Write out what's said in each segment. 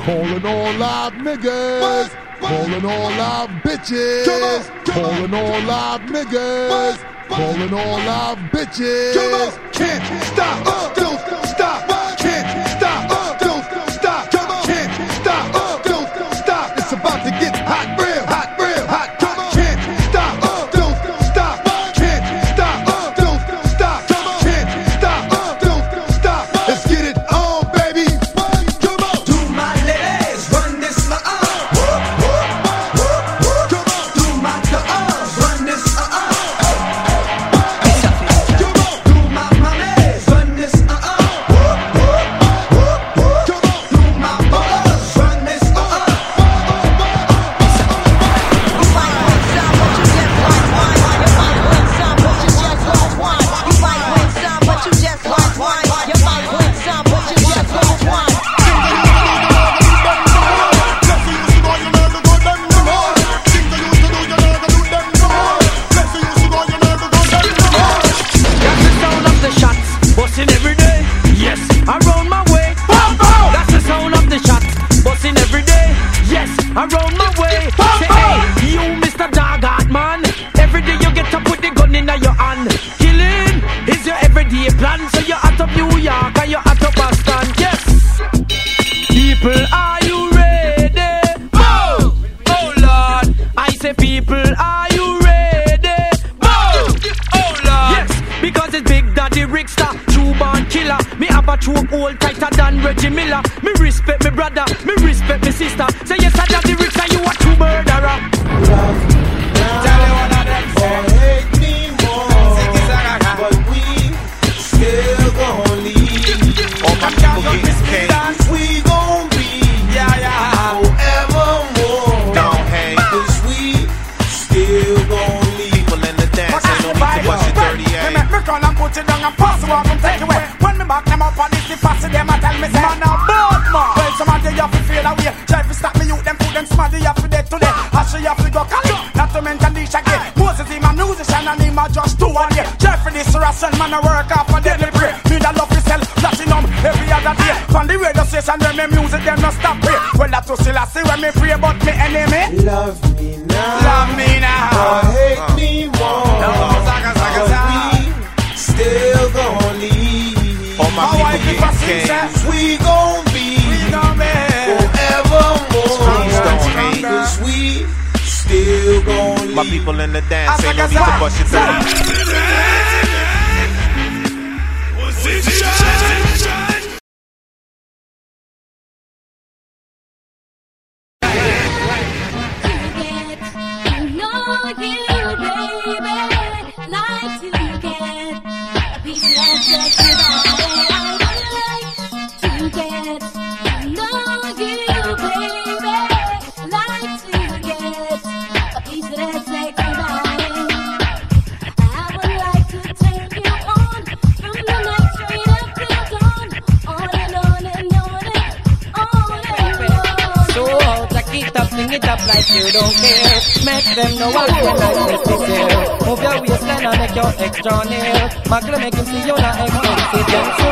Calling all live niggas. Calling all live bitches. Calling all live niggas. Calling all live bitches. Can't stop, don't stop. Can't stop, don't stop. Can't stop, don't stop. It's about to get hot, real hot, real hot. Can't stop, don't stop. Can't stop, don't stop. Can't stop, don't stop. Let's get it on, baby. Come on. Do my ladies run this Come on. Do my girls run this Come on. Do my mommies run this Do my boys run this Around my way, say hey, you Mr. Dog man. Every day you get up with the gun in your hand. Killing is your everyday plan. So you're out of New York and you're out of Boston. Yes, people, are you ready? Oh, oh Lord, I say people, are you ready? Oh, oh Lord, yes, because it's Big Daddy Rickster, true born killer. Me have a choke hold tighter than Reggie Miller. Me respect me brother, me respect me sister. Say yes, I Daddy Rickster, you are true murderer. Tell me what I done for. Hate me more, but we still gon' leave. All my people getting paid. We gon' be forevermore. Don't hang. 'Cause we still gon' leave. People in the dance, ain't no need to bust your dirty They ass. make me call and put it down and pass it off and take it away. When me back them up on this, they pass it them and tell me say, man, I'm bored, man. Well, somebody you have to feel away. Try to stop me, you them put them smarty, you have to dead today. I show you have to go call. Not to mention this again. Moses, him a musician and him a just two one day. Try for this Russian man, I work off for deadly pray. Me that love yourself, platinum every other day. From the radio station, when me music, them no stop pray. Well, that's to still I see when me pray about me enemy. Love me now, Love me now. or hate me more. But we still gon' leave. All my How I people keep a getting paid. success. We gon' be forevermore. Please don't hate. 'Cause we still gon' leave. My people in the dance, ain't no need to bust your dirty. Sing it up like you don't care. Make them know what you're like necessary. Move your waistline and make your extra near. Magla make him see you're not expensive. Them so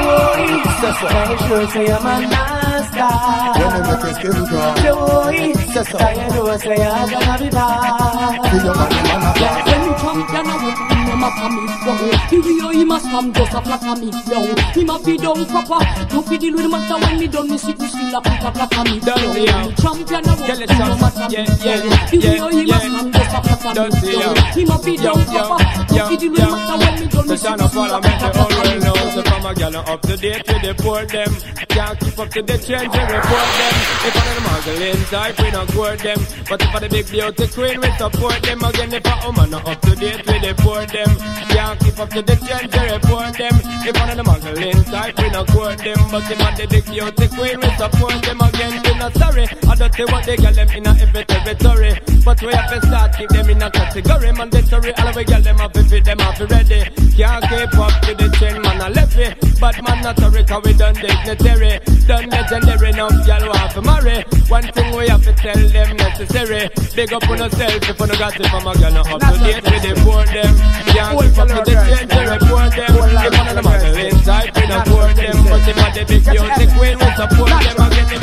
make sure say I'm a master. When they make us give it up. Joey, so I know say I'm gonna be bad. Feel your money, man, I fly. When you champion, I want to be my family. The way he must come just a flat on me. Yo, he must be down proper. No fit deal with the matter when me done me see you still a pick up flat on me. Champion, I want to be my family. The way he must come just a flat on me. He must be down proper. No fit deal with the matter when me done me see you still a pick up flat on me. So from a gal up to date we deport them. Can't keep up to the change we report them. If one of the muggling type we not court them. But if for the big beauty queen we support them. Again if a woman not up to date we deport them. Can't keep up to the change we report them. If one of the muggling type we not court them. But if for the big beauty queen we support them. Again we not sorry. I don't see what they get them in a every territory. But we have to start keep them in a category. Mandatory all we get them up if them have to ready. Can't keep up to the chain man a left it. But man not a cause we done dignitary. Done legendary now y'all want to marry. One thing we have to tell them necessary. Big up on yourself if you got it from a girl not up to date with the poor them. Can't keep up to the change to report them. If one of the model inside we don't support them. But if I the big music queen we support them again.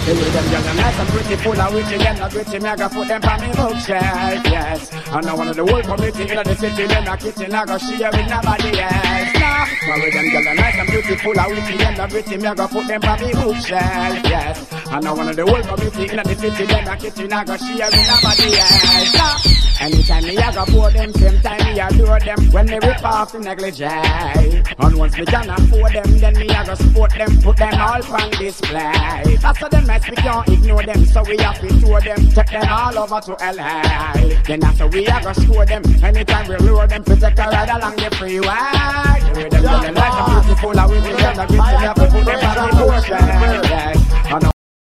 The way them young and nice and pretty, full of witty, them not witty, me I go put them on me bookshelf, yes. And now one of the whole community in the city, them not kitchen, I go share with nobody else. Nah, but with them young and nice and pretty, full of witty, them not witty, me I go put them on me bookshelf, yes. And now one of the whole community in the city, them not kitchen, I go share with nobody else. Nah, anytime me I go pour them, same time me adore them, when they rip off the negligee. And once me can afford them, then me I go support them, put them all on display. That's how them mess, we can't ignore them, so we have to tour them, take them all over to LA. Then after we are gonna score them, anytime we lure them, to take a ride along the freeway. With them like the beautiful, I will be them, the beautiful, have to put them on the ocean.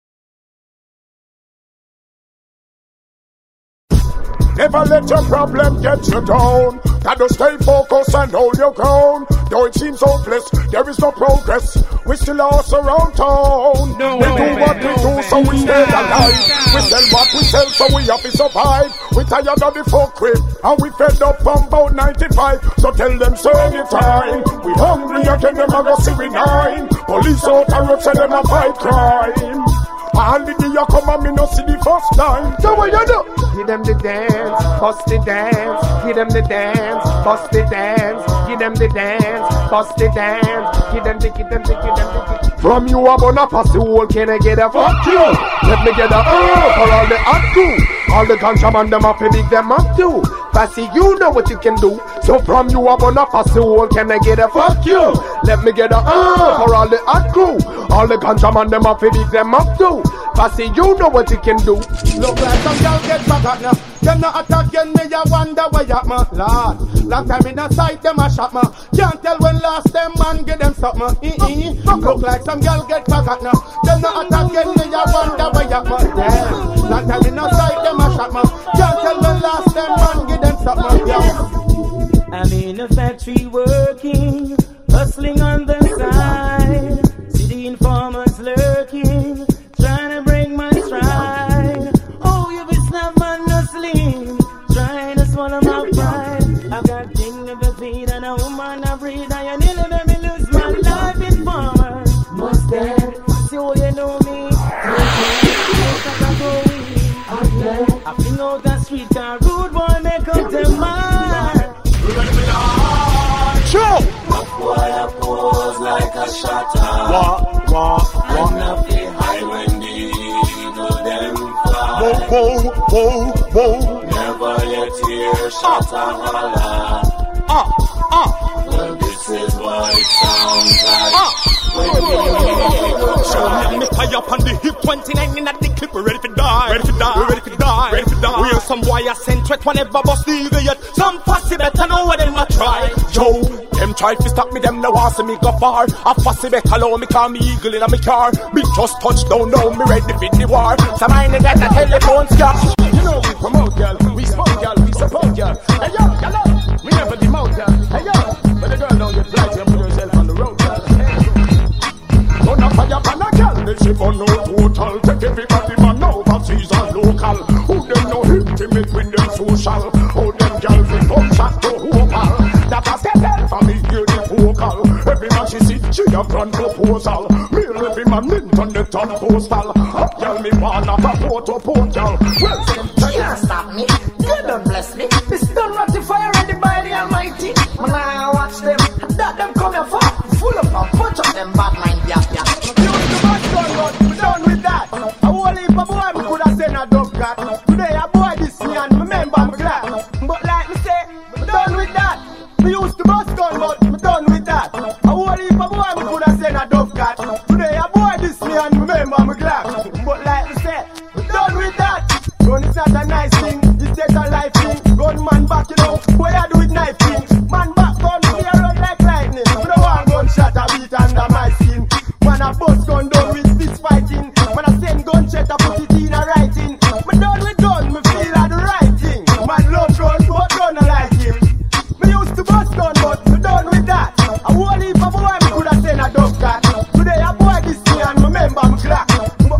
Never let your problem get you down. Gotta stay focused and hold your ground. Though it seems hopeless, there is no progress. We still lost around town. We do what we do, so we stay alive. We sell what we sell, so we have to survive. We tired of the folk crib, and we fed up from about 95. So tell them so anytime. We hungry again, them a go see we nine. Police out and road say them a fight crime. All the day you come and me no see the first time. So what you do? Give them the dance, bust the dance. Give them the dance, bust the dance. Give them the dance, bust the dance. Give them the. From you I'm gonna pass the whole, can I get a fuck you? Let me get a for all the hot crew. All the contraband them up and big them up too. Passy, you know what you can do. So from you I'm gonna pass the whole, can I get a fuck you? Let me get a for all the hot crew. All the contraband them up and big them up too. Passy, you know what you can do. Look like some girl get back at now. Them not attacking me, I wonder where you at, ma. Lord, long time in the sight, them a shot, ma. Can't tell when last them man get them something. Look like some girl get back at now. Them not attacking me, I wonder where you at, ma. Damn, long time in the sight, them a shot, ma. Can't tell when last them man get them something. Yeah. I'm in a factory working, hustling on the side. See the informers lurking, trying to break my stride. Oh, you be snap man hustling, trying to swallow my pride. I've got things to feed and a woman I breathe, and you nearly made me lose my life in farmer. Most dead, see how you know me. I fling out the street car, rude boy make up them mind. Boy, I pose like a shutter. And I feel high when the eagle them fly. Never yet hear shutter holler. Well, this is what it sounds like. Show me tie up on the hip, 29 in at the clip, we're ready to die. Ready to die, ready to die, ready to die. We are some wire centric, whenever bust the eagle yet. Some fussy better know what them a try. Yo, them try to stop me, them no want see me go far. A fussy better allow me, call me eagle in a me car. Me just touch down now, me ready for the war. Some I get the telephone scratch. You know we promote girl, we smoke girl, we support girl. Hey yo, hello, we never demote girl. Hey yo, but the girl don't get flight, you put yourself on the road girl. Don't have fire pan a girl, they shiver no total. Take everybody man overseas and local. Who them no intimate with them social? Who them girls with come shot to vocal? That a step out for me, hear the vocal. Every man she see, she a grand proposal. Me every man internet on postal. Up girl me wanna port to port girl. Well, can't stop me, God don't bless me. This done ratify already by the Almighty. When I watch them, that them come here for. Full of a bunch of them bad mind, yeah. We done with that. A whole heap of boy we coulda sent a dog cat. Today a boy this me and remember I'm glad. But like me say, we done with that. We used to bust gun, but we done with that. A whole heap of boy we coulda sent a dog cat. Today a boy this me and remember I'm glad. But like me say, we done with that. Gun is not a nice thing, it's just a life thing. Gun man back, you know, what I do with knife thing. Man back gun, me a run like lightning. We don't want gunshot a beat under my skin. Man a bust gun down with fist fighting. Man a send gunshot a put it in a writing. Me done with gun, me feel like the right thing. Man love gun, but gun I like him. Me used to bust gun, but me done with that. A whole heap of boy me coulda send a dog cat. Today a boy this me and remember me clock.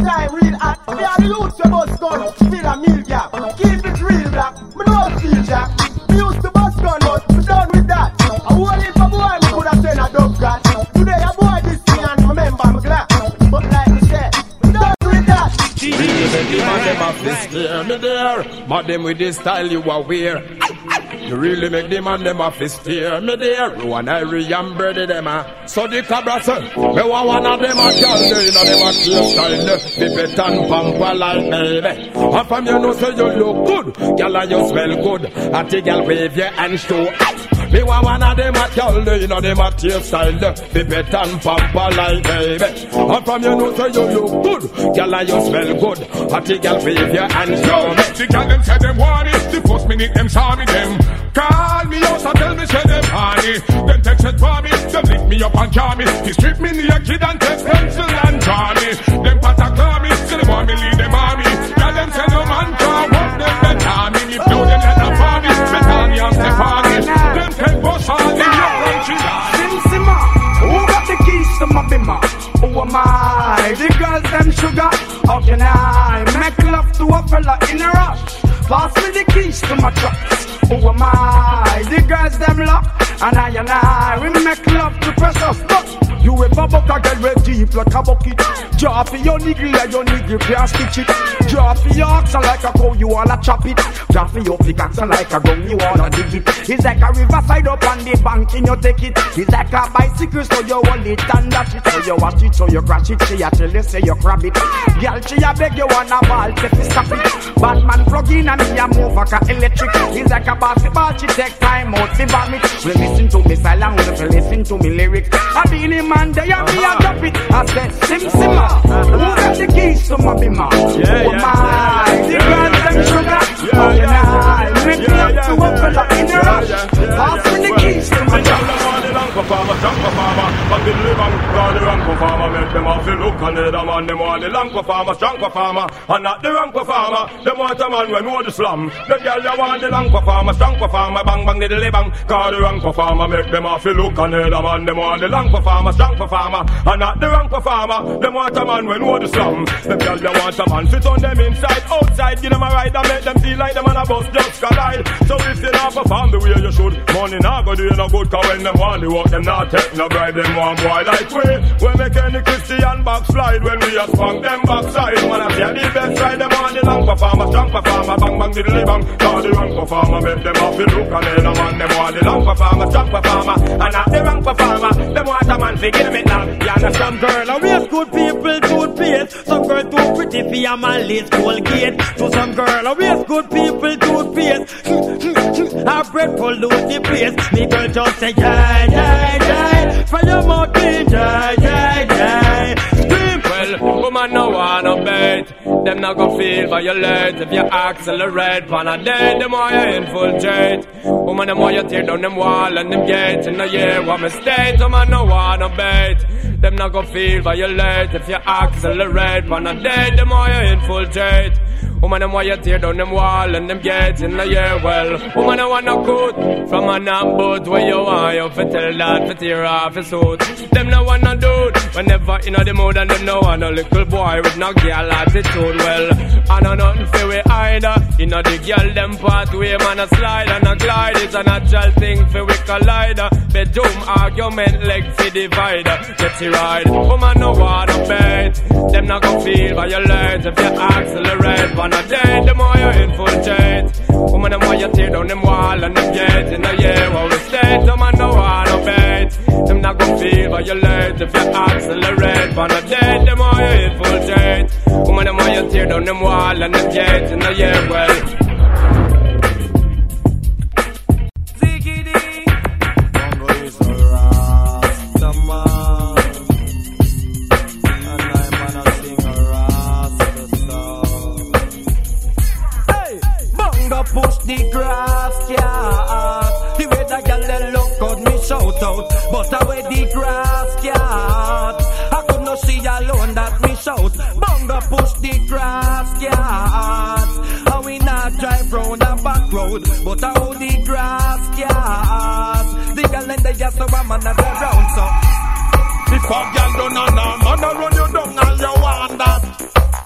time real hot. Me are the youths we bust gun, still a meal gap. Keep it real black, me no feel jack. Me used to bust gun, but me done with that. I whole heap of boy me coulda sent a dub cat. Today a boy this thing and remember me glad. But like me said, me done with that. Really make the man them have to steer me there. Mad them with this style you are wear. You really make the man them have to steer me there. You and Irie and Brady them So the cabra say, me want one of them a girl there. You know them a clear style there. Pipet and pamper like baby. And from you know say you look good. Girl and you smell good. And the girl wave your hand show out. Me want one of them a girl there. You know them a clear style there. Pipet and pamper like baby. And from you know say you look good. Girl and you smell good. And the girl wave your hand show out. The girl them say them want it. The first minute them saw me them. Call me out and tell me say them honey. Them text it for me, them lift me up and call me. He strip me naked and take pencil and draw me. Them pata call me, so they want me leave them army. Tell them say no man can't walk them better me. If no them let them for me, better me and Stephanie. Them take bus all the country. Simma, who got the keys to my bimmer? Who am I? The girls them sugar. How can I make love to a fella in a rush? Pass me the keys to my trucks. Who am I? The girls them lock. And I, we make love to precious. But you ever buck a girl with deep like a bucket. Draw for your niggle like your niggle can't stitch it. Draw for your oxen like a cow, you wanna chop it. Draw for your pickaxe like a gun, you wanna dig it. It's like a riverside up on the bank and you take it. It's like a bicycle so you hold it and dash it. So you watch it, so you crash it. She a tell you say you grab it. Girl, she a beg you wanna ball, take it, stop it. Batman plug in and me a move like a electric. It's like a basketball, she take time out, she vomit. We listen to me silent, we listen to me lyrics. I be the man there and me a drop it. I said, Simma, who got the keys to my bimmer? Who am I? The girls them sugar. How can I make love to a fella in a rush? Pass me the keys to my bimmer. Performer, strong performer, but the living, not the wrong performer. Make them off the look and the man, them want the long performer, strong performer, and not the wrong performer. Them want a man when know the slum. The girl you want the long performer, strong performer, bang bang the bang. Call the wrong performer, make them off the look and the man, them want the long performer, strong performer, and not the wrong performer. Them want a man when know the slum. The girl you want a man, sit on them inside, outside, give them a ride and make them feel like them on a bus just collide. So if you not perform the way you should, money not go do you no good, cause when them want the work, them not take no bribe, them one boy like we make any Christian backslide when we a spunk them backside. Man, I see the best side, them on the long performer, strong performer, bang bang diddly bang. Call the wrong performer, make them off the look and then a man, them want the long performer, strong performer, and not the wrong performer. Them want a man, forgive me now. You understand? Some girl, I waste good people, toothpaste. Some girl too pretty for your man, lace Colgate. To some girl, I waste good people, toothpaste. Her bread pollute the place. Me girl just say, yeah, yeah, yeah. For your mouth, yeah, yeah, yeah. Scream. Well, woman no wanna bait. Them not gon' feel violate. If you accelerate, pan a day, them more you infiltrate. Woman, them more you tear down them wall and them gates. In the year, what mistake, woman no wanna bait. Them not gon' feel violate. If you accelerate, pan a day, them more you infiltrate. Woman, them why you tear down them wall and them gates in the year. Well, woman, I want no good from an boat where you want you fi tell that fi tear off his suit. Them no want no dude whenever in the mood, and them no want no little boy with no girl attitude. Well, I know nothing fi we either. You know the girl them pathway, man a slide and a glide. It's a natural thing fi we collider. Bedroom argument leg fi divider. Get it right. Woman no want no bait. Them not gon' feel violate if you accelerate. On a day, the more you infiltrate. Woman, the more you tear down them wall and them gates in the year where we stay. Them man no want no bait. Them not gon' feel violate if you accelerate. On a day, the more you infiltrate. Woman, the more you tear down them wall and them gates in the year well. Push the grass, yeah. The way that girl they look got me shout out. But away the grass, yeah. I could not see alone that me shout. Bunga push the grass, yeah. And we not drive round the back road. But how the grass, yeah. The girl and they just so a man at the round, so. If a girl don't know, man, I run you down and you want that.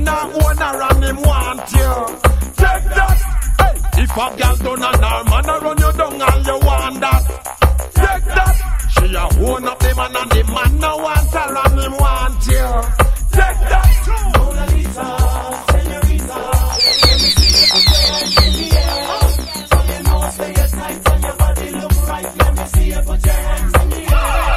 not own her and him want you. Take that. Hey, if a girl done an her man a run you down and you want that. Take that. She a own up the man and the man no want her and him want you. Take that. Mona Lisa, señorita. Let me see you put your hands in the air. From your nose to your tight and your body look right. Let me see you put your hands in the air.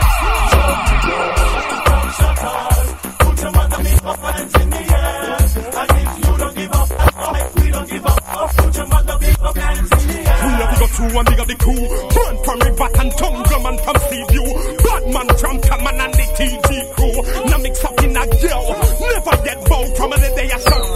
Shut up. Put your mother me up hands in the air. And if you don't give up, we don't give up. Put your mother me up hands in the air. We have to go through and big of the crew. Burn from me back and tongue drum and from sea view. Badman, champion man and the TG crew. Now mix up in a girl. Never get bold from the day I shot.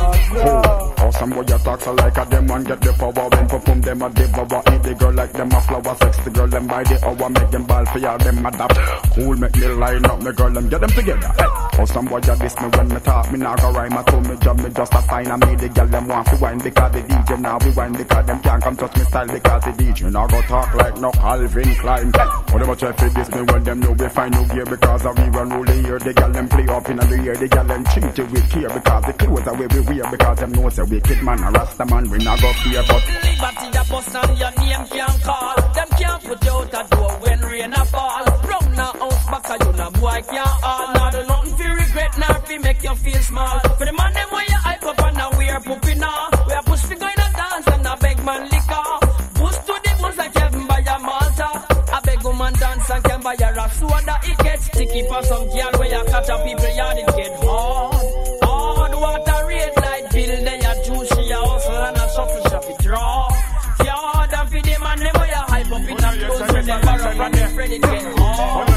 Oh, some boy talk so like a them and get the power. When perform them a devour. Eat the girl like them a flower. Sex the girl them by the hour. Make them ball for y'all them adapt. Cool make me line up me girl them get them together. Oh, some boy diss me when me talk. Me nah go rhyme. I told me job me just a sign. I made the girl them want to wine because the DJ now we wine because them can't come touch me style because the DJ now go talk like no Calvin Klein. Oh, them a try to diss me when them know we find no gear because of we run rule the year. The girl them play up in the year. The girl them treat you with care because the clothes are where we wear because them know say wicked man a Rasta man we not go fear but liberty a bust and your name can't call. Them can't put you out a door when rain a fall. Round a house back a you no boy can't all. Now do nothing fi regret nor fi make you feel small. For the man them where you hype up and now we are pooping now. We are push fi go in a dance and a beg man liquor. Push to the bones like Kevin buy a Malta. A beg woman dance and can buy a soda. It gets sticky for some girl where you catch up people yard it get hard. Hard water red light bill they a juice she a hustle and a shuffle shop it draw. Yard and fi them and them where you hype up in a clothes when they borrow from them friend it get hard.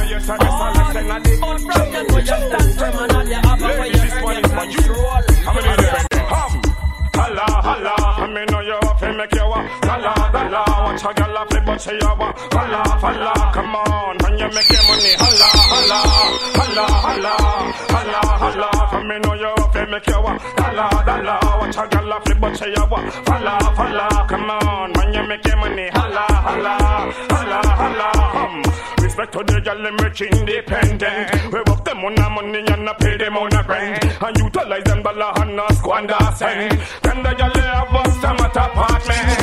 All from them where you stand firm and all you have where you earn your control. Holla, holla, I mean know you up and make you walk. Holla, holla, watch a girl flip but she a walk. Holla, holla, come on, when you make your money. Holla, holla, holla, holla, holla, holla, I mean know you up and make you walk. Holla, holla, watch a girl flip but she a walk. Holla, holla, come on, when you make your money. Holla, holla, holla, holla, respect to the girl them rich independent. We work them on the money and not pay them on a rent. And utilize them dollar and not squander cent. Then the girl have us them at apartment.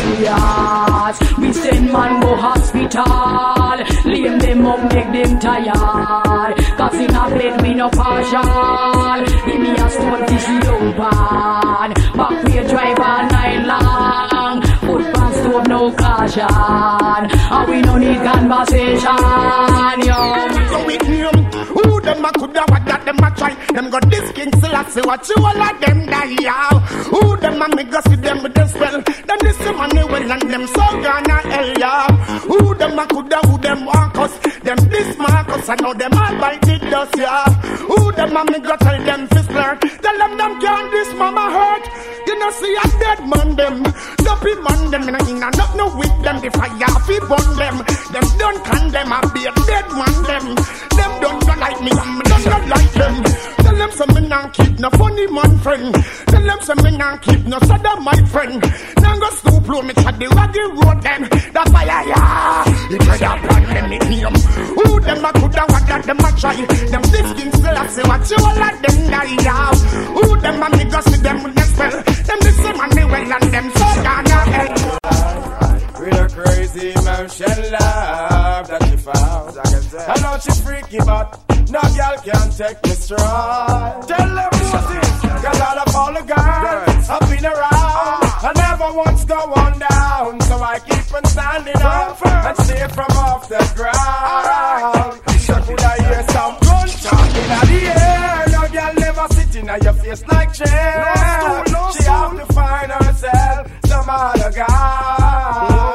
Yes, we send man go hospital. Lame them up, make them tired. Cause in a bed we no partial. Give me a stone fish open. Back we drive all night long. Foot pants stove no caution. And we no need conversation. Yo, so with him, who them a coulda what that them a try. Them got this king Selassie, watch you all of them die. Who them a me go see them with them spell. Then this money well and them so gonna hell ya. Who them a coulda, who them want us. Them this Marcus, I know them all bite it dust ya. Who them a me go tell them fist flirt. Tell them can't this mama hurt. You know see a dead man them. Dumpy man them in a not no with them. The fire fi burn them. Them don't condemn a be a dead man them. Them don't go like me and me don't go like them. Tell them some me nah keep no funny man friend. Tell them some me nah keep no soda my friend. Now go stoop low me chat the raggy road them. That's why it could have plan them in him. Who them a coulda what that them a try. Them this king still I say what you all of them die. Who them a me go see them with them spell. Them this money well and them so gonna hell. With a crazy motion love that she found. I know she freaky but no girl can take me strong. Tell them what it is, cause all of all the girls I've been around. I never once go on down, so I keep on standing up and stay from off the ground. So could I hear some gunshot in the air? No girl never sitting on your face like chair. She have to find herself some other guy.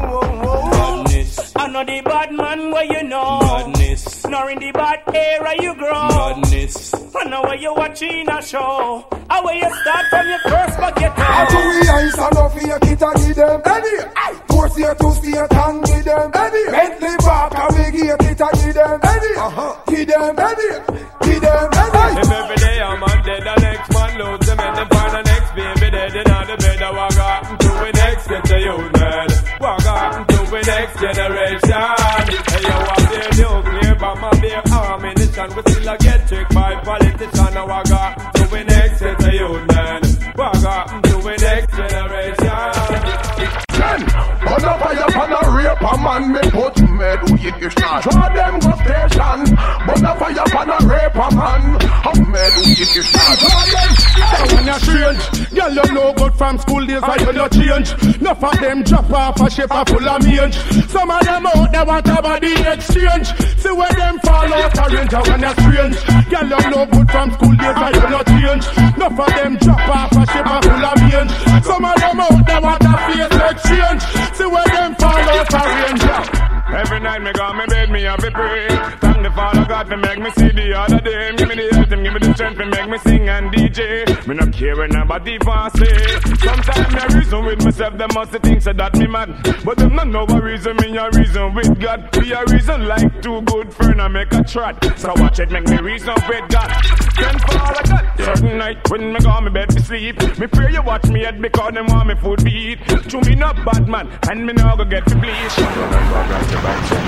I know the bad man where you know. Badness. Nor in the bad era you grow. Badness. I know where you watching a show. I where you start from your first bucket. How do we ice and off your kit and give them any? Force here to state and give them any? Bentley back and we get it and give them any? Give them any? Give them any? If every day a man dead, the next man lose them and then find the next baby dead. In the bed, I walk out to the next get the youth man. Walk out to the next generation. Hey, you want the nuclear bomb and the arm in the position, we still a get tricked by politicians. Now I got to the next set of youth, man. I got to the next generation. On a fire, on a rape, a man me put med with shot. Draw them go station. On a fire, on a rape, a man a med with shot. Draw them. When you're strange, girl you know good from school days I you no change. Enough of them drop off a shape a full of mange. Some of them out there want a body exchange. See where them fall out a range when you're strange. Girl you know good from school days I you no change. Enough of them drop off a shape a full of mange. Some of them out there want a face exchange. See where them fall out a range. Every night me go, me bed, me have to pray. Thank the Father God for make me see the other day. Give me the health and give me the strength to make me sing and DJ. Me not care when nobody want say. Sometimes me a reason with myself, them must think so that me mad. But them not know a reason, me a reason with God. Be a reason like two good friends I make a trot. So watch it, make me reason with God. Then Father God, certain night when me go, me bed to sleep. Me pray you watch me head because them want me food to eat. To me not bad man, and me now go get to bleach.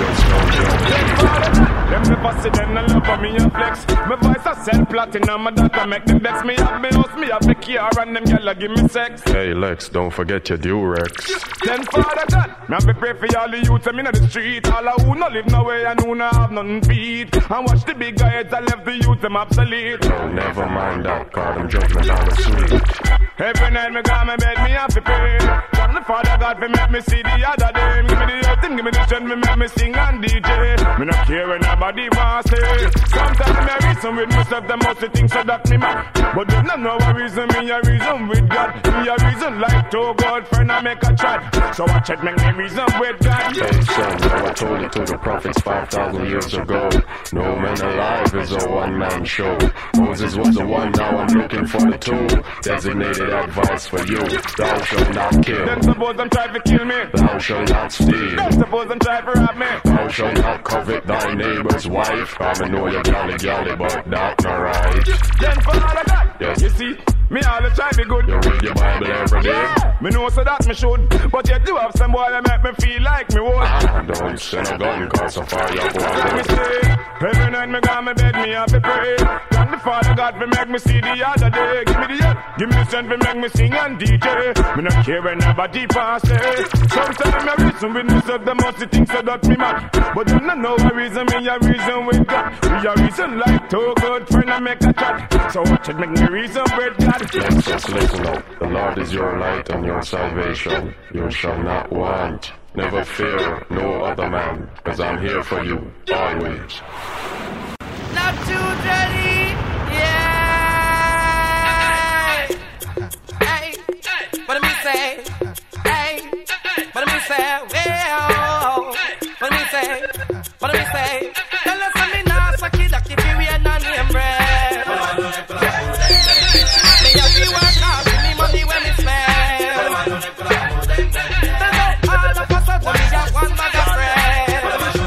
Them never see them no love for me and flex. My voice a sell platinum, my data make them vex. Me have me house, me have the car, and them gyal give me sex. Hey Lex, don't forget your Durex. Then Father God, me have to pray for all the youths them inna the street. All who no live nowhere and who no have nothing to eat. And watch the big guys that left the youth them obsolete. No, never mind that, cause them judgment out of sweet. Every night me go my bed, me have to pray. From the Father God for make me see the other day. Give me the health and give me the strength, me make me sing and DJ. Me not care when nobody want say. Sometimes me a reason with myself, them must think so that me mad. But they don't know a reason, me a reason with God. Me a reason like two good friend I make a chat. So watch it, make me reason with God. Hey son, now I told it to the prophets 5,000 years ago. No man alive is a one-man show. Moses was the one, now I'm looking for the two. Designated advice for you. Thou shalt not kill. Then suppose them try to kill me. Thou shalt not steal. Then suppose them try to rob me. Thou shalt not covet thy neighbor's wife. I know you're galley, but that's not right. Then for all of that, yes. You see, me always try to be good. You read your Bible every day. Yeah. Me know so that me should. But yet you have some boy that make me feel like me would. Don't send a gun, cause a fire let me say, every night me go my bed, me have to pray. Thank the Father God for make me see the other day. Give me the help, give me the strength for make me sing and DJ. Me not care when nobody pass say. Sometimes I reason with myself, them must think so that me mad. But them not know a reason, me a reason with God. We a reason like two good friends I make a chat. So watch it, make me reason with God. Let's just listen up. The Lord is your light and your salvation. You shall not want. Never fear no other man, cause I'm here for you, always. Love children, yeah. Hey, what do me say? Hey, what do me say? Well, what do me say? What do me say? Tell us something now, so kid, that if you wear no name brand. Me have to work hard, give me money when me spend. All of us are going to have one bag of friends.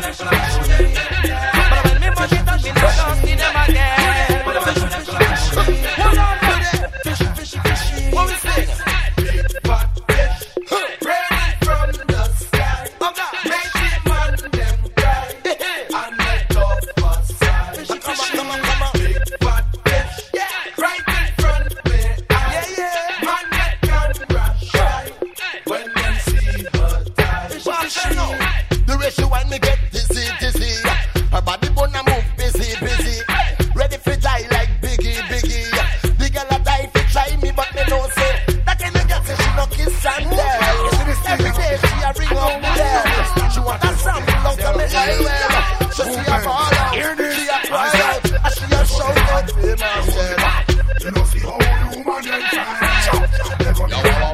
But when me money done, me not gonna see them again. Hold on, what we sing? Fat fish, rain from the sky. Make it man them cry, and let love us side. Big fat fish, right in front of me. Man that can rush shy when them see her die. The way she want me get dizzy. Her body wanna move busy. Ready for die like Biggie. The girl a die for try me, but me no say. That kind of girl say she no kiss and tell. Every day she a ring up the bell. She want a sample out of me well. So she a fall out, she a cry out, and she a shout out for myself. You know see how the woman them try. Never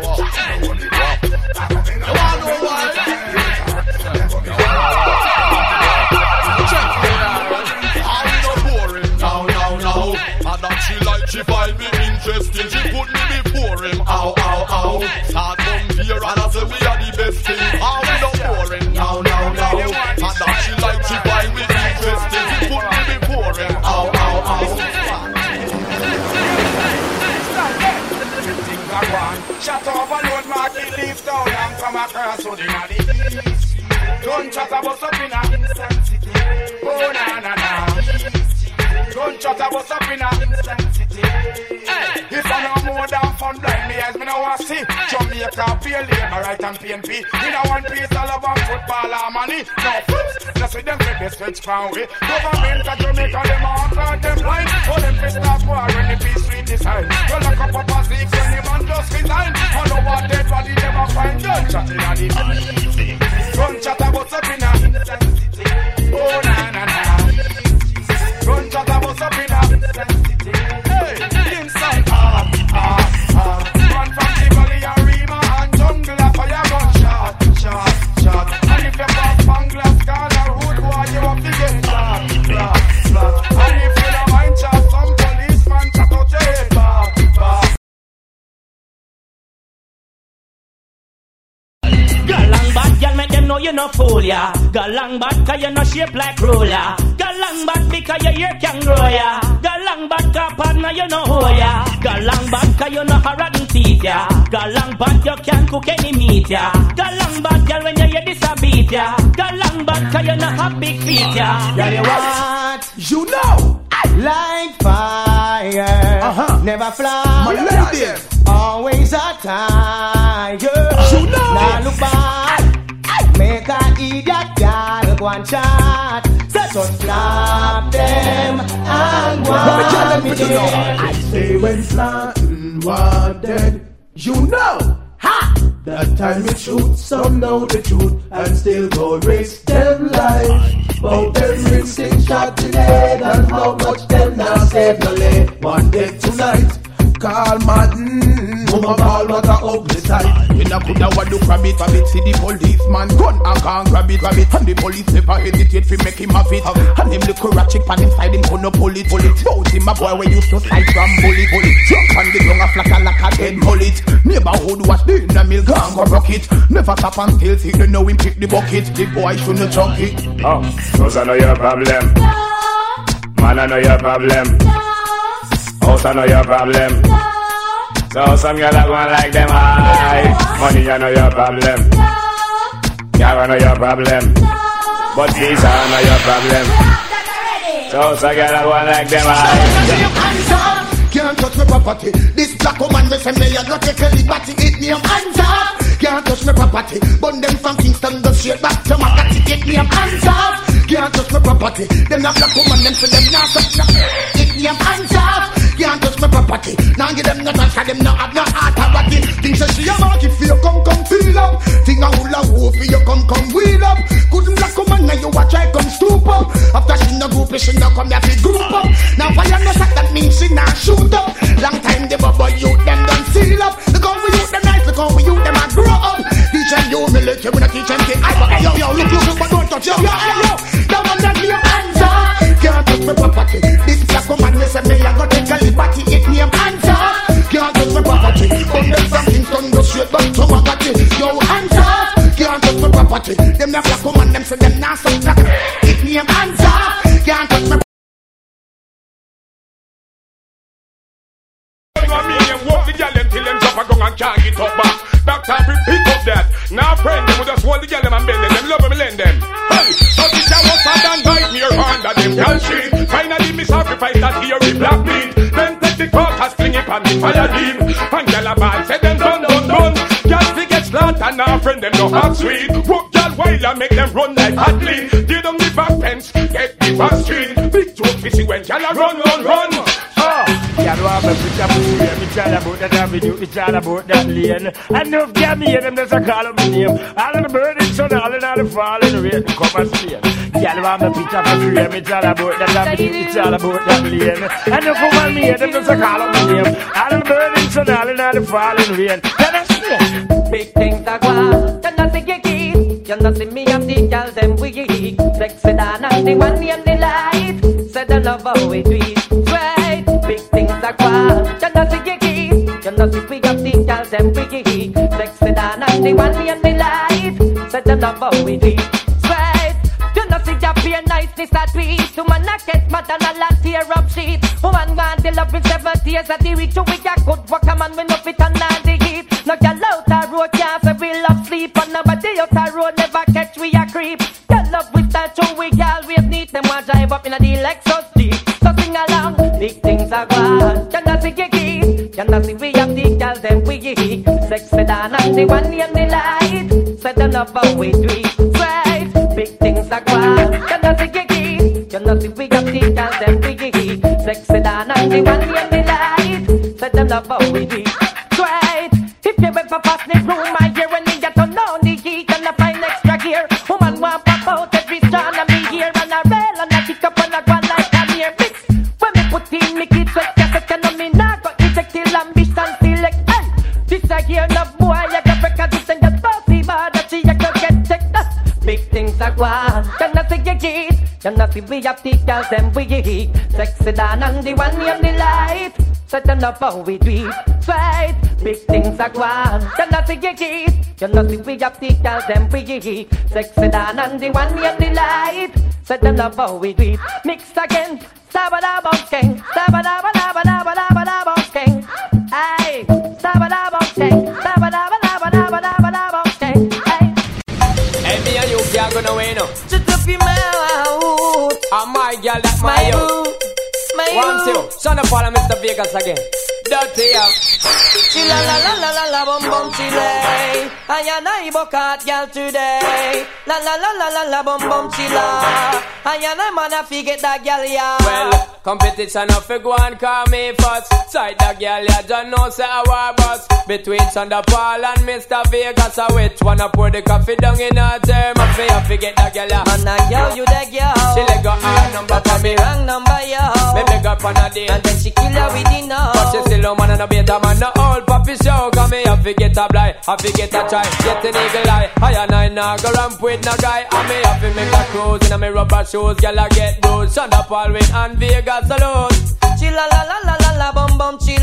She like she find me interesting. She put me before him. Ow. Start from here and I say we are the best thing. How we not boring. No. And that she like she find me interesting. She put me before him. Ow. Things are gone. Shut up and load market, leave town and come across to the east. Don't chat about up in a instant city. Oh na. Gunshot was up in a intensity. Hey, if I know more than fun, blind me eyes, me no want see. Jamaica, pay labor, right and PNP. In a one piece, I love and football and money. No flips, just with them fit, they switch from way. Government of Jamaica, them all got them blind. For them fist start war when the peace treaty design. You look up a six when the man just resign. All over dead body, them a find gunshot in a the gunshot was up in a intensity. Oh, na na na. Gunshot was up in a intensity. Hey, inside, man from the valley and Rima and jungle, a fire gunshot, shot. And if you pass Bangladesh, Ghana, road boy, you have to get shot. And if you don't mind shot, some policeman shot out your head, back. Galang bad, girl, make them know you no fool, ya. Galang bad, cause you no shape like roller. Galang bad, because your hair can grow, ya. Galang bad, cause partner you no hoe, ya. Galang bad, cause you no rotten teeth, ya. Galang bad, you can't cook any meat, ya. Galang bad, girl, when you hear this a beat, ya. Galang bad, cause you no have big feet, ya. Girl, you what? You know, like fire, never fly. My lady, always a tiger. You know, now look back, make a idiot girl go and chat. So just slap them and go on. I say when slantin' wanted, you know, ha! That time it shoot, some know the truth, and still go risk them life. Bout them risking shot in the head, and how much them now save no lay. One day tonight, call Madden, woman ball what a ugly sight. You know coulda want to grab it, see the policeman gun and can't grab it, and the police never hesitate fi make him have it. And him look ratchet pan inside him couldn't pull it. Bout him a boy we used to slide from bullet. Jump on the young a flatter like a dead mullet. Neighborhood watch the in the mill gang go rock it. Never stop and still see they know him pick the bucket. The boy shouldn't chuck it. Oh, those I know your problem. Man I know your problem. House I know your problem. So some girl are going like them high. Money I know your problem. Girl I know your problem. But these I know your problem. So some girl are going like them high. Can't touch my property. This black woman me say me a not take a liberty. It me up hands up. Can't touch my property. Burn them from Kingston go straight back to Makati. It me up hands up. Can't touch my property. Them a black woman them say them not stop. It me up hands up. Can't touch my property. Now give them no chance, cause them no have no heart or body. Things say she a mark if you come feel up. Thing a hula hoop if you come wheel up. Couldn't black woman now you watch I come stoop up. After she no group she no come here fi group up. Now fire no shot that means she not shoot up. Long time the bubble youth them done seal up. Look how we youth them nice, look how we youth them a grow up. Teach them humility, we not teach them thing. Yo, look, but don't touch yo. That one that me hands up. Can't touch my property. This black woman me say me a go take a liberty. It me hands up. Can't touch my property. From them from Kingston go straight back to Makati. Yo, hands up. Can't touch my property. Them the black woman them say them not so black. It me hands up. Can't touch my walk the girl them till them drop a gun and can't get up back. Doctor pick up that. Now friend them would just hold the girl them and bend them. Them love them lend them. Hey, so this a was sad and bite me under them girl shit. Finally me sacrifice that theory black meat. Then take the quarters fling it on the fire beam. And girl a bad say them done. Girls they get slaughtered and now friend them no half sweet. Walk girl wild and make them run like athlete. Give them the back fence, get the back street. Big joke fishing when girl a run. Y'all have a picture of me, me tell about that avenue, me tell about that lane. And enough damn me, them just a call up my name. All of the burning sun, all in all the falling rain, come and stay. Y'all have a picture of me, me tell about that avenue, me tell about that lane. And enough woman me, them just a call up my name. All of the burning sun, all in all the falling rain. Can I stay? Big things are gone, can I see you keep? You know see me and the girls them we geek. Sexy down and the one and the light. Said I love how we do it. Right, big things are gone. You know see you keep. You know see we have the girls them we geek. Sexy down and the one and the light. Said I love how we do it. Right, you know see you be a niceness at peace. To man a get mad and a lot tear up sheet. Woman want the love in 7 days of the week. So we a good work a man we no fit and not the heat. No girl out the road can't say we love sleep. And nobody out the road never catch we a creep. Girl love with that show we always need them want drive up in a the Lexus Jeep. So sing along things are gone. Can I see kiki? Can I see we have the girls them we sexy down and the one in the light. Set them up how we do it. Right, big things are gone. Can I see kiki? Can I see we have the girls them we sexy down and the one in the light. Set them up how we do it. Right, if you ever pass me through my ear when you get to know the heat and I find extra gear. Woman want pop out every strand and me here and I rail and I kick up and I go like a near mix. When me put in me kids sweat cassette and me not go inject till ambition select. Hey, this I hear no boy I got records it and just bossy bad that she I could get checked. Big things are gone. Can I see your kids? Can I see we have the girls them we sexy down and the one in the light. Set them up how we do it. Fight, big things are gone. Can I see your kids? Can I see we have the girls them we sexy down and the one in the light. Set them up how we do it. Mix again. Sabadabong-king, sabadabadabadabadabadabong-king. Aye, sabadabong-king, sabadabadabadabadabadabong-king. Aye. Hey, me and you can't go nowhere, no. Shut up your mouth. And my girl, that's my you. One, two. Son of Paul and Mr. Vegas again. Dirty, yeah. Chilla la la la la la bum bum chilla. I and I book out girl today. La la la la la la bum bum chilla. I and I man a forget that girl yeah. Well, competition of a go and call me first. Side that girl yeah, don't know say I war bus. Between Thunder Paul and Mr. Vegas, I which one I pour the coffee down in her term. I forget that girl yeah. Man a girl you that girl. She let go her number for me. Wrong number yo. Me beg up on a day. And then she kill her with the no. But she still no man and a better man. No old puppy show. Cause me have to get a blind. Have to get a try. Get an eagle eye. I and I now go ramp with no guy. And me have to make a cruise in my rubber shoes. Girl I get bruised. Thunder Paul win and Vegas alone. Chilla la la la la la bum bum chile.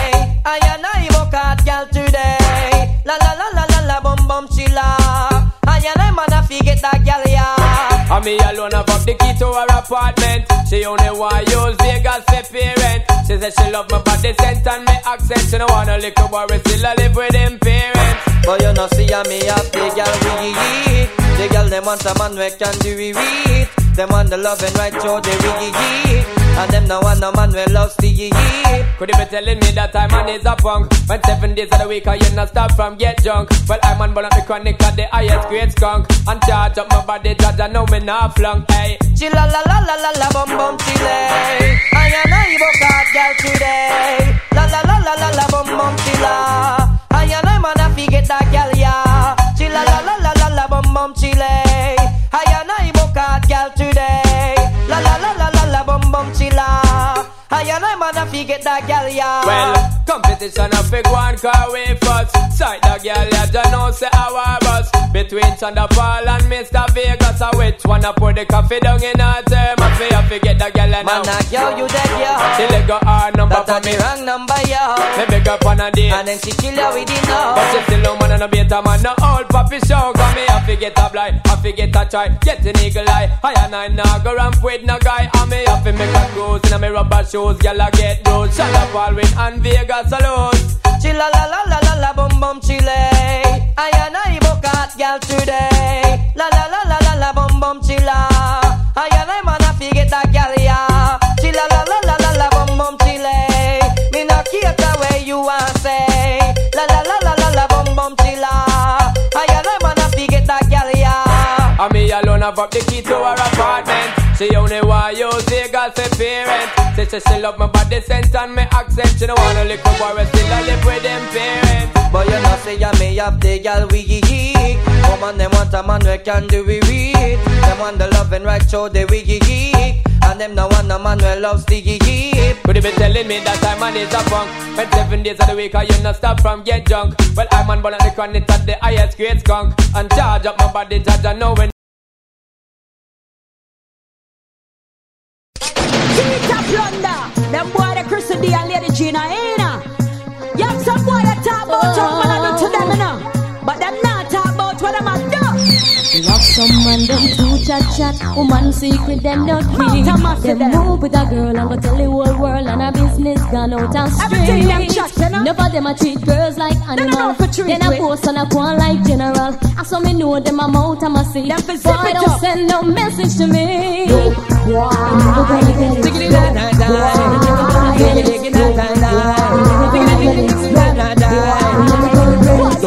I and I book out girl today. La la la la la la bum bum chilla. I and I man a forget that girl yeah. And me alone have up the key to her apartment. She only want use Vegas for parent. She said she love my body scent and my accent. She don't want a little boy still a live with them parents. But you know see me have the girl we eat. The girl them want a man we can do it. Them want the love and right show they we and them no want no man we love the Could you be telling me that I'm man is a punk? When 7 days of the week I you not stop from get drunk. Well I'm on the chronic at the highest grade skunk. And charge up my body judge and know me not flunk. Hey, chilla la la la la la bum bum chile. I and I book out girl today. La la la la la la bum bum chilla. I and I man a forget that girl yeah. Chilla la la la la la bum bum chile. I and I book out girl today. La la la la la la bum bum chilla. I and I man a forget that girl yeah. Well, competition a big one car way first. Side that girl yeah, just know say our bus. Between Thunder Paul and Mr. Vegas, I which one I pour the coffee down in her term. I forget that girl and man a girl you that girl. She let go her number that for me. Wrong number yo. Me beg up on a day. And then she kill her with it no. But she still no man and a better man. No old puppy show. Cause me I forget a blind. I forget a try. Get an eagle eye. I and I now go ramp with no guy. And me have to make a cruise in my rubber shoes. Girl I get those. Shut up all win and Vegas alone. Chilla la la la la la bum bum chile. I and I book out girl today. La la la la la la bum bum chilla. I and I man a forget that girl yeah. Chilla la la la la la bum bum chile. Me no cater where you want say. La la la la la la bum bum chilla. I and I man a forget that girl yeah. And me alone have up the key to her apartment. She only want use Vegas for parent. Say she love my body scent and my accent. She don't want a little boy still a live with them parents. But you know say ya me have the girl we geek. Woman them want a man we can do we read. Them want the love and right show they we geek. And them no want a man we loves the geek. Could you be telling me that I'm man is a punk? When 7 days of the week I you not stop from get drunk. Well I'm on the chronic at the highest grade skunk. And charge up my body judge and know when Plunder. Them boy the Chris D and Lady Gina ain't you have some boy that talk about what man I do to them now. But them not talk about what them I do. You have some man them too chat. Woman secret them not free. Them move with a girl and go tell the whole world and her business gone out and straight. Never them a treat girls like animals. Then a post and a quan like general. I saw me know them I'm out and I see. Boy don't send no message to me. Boy,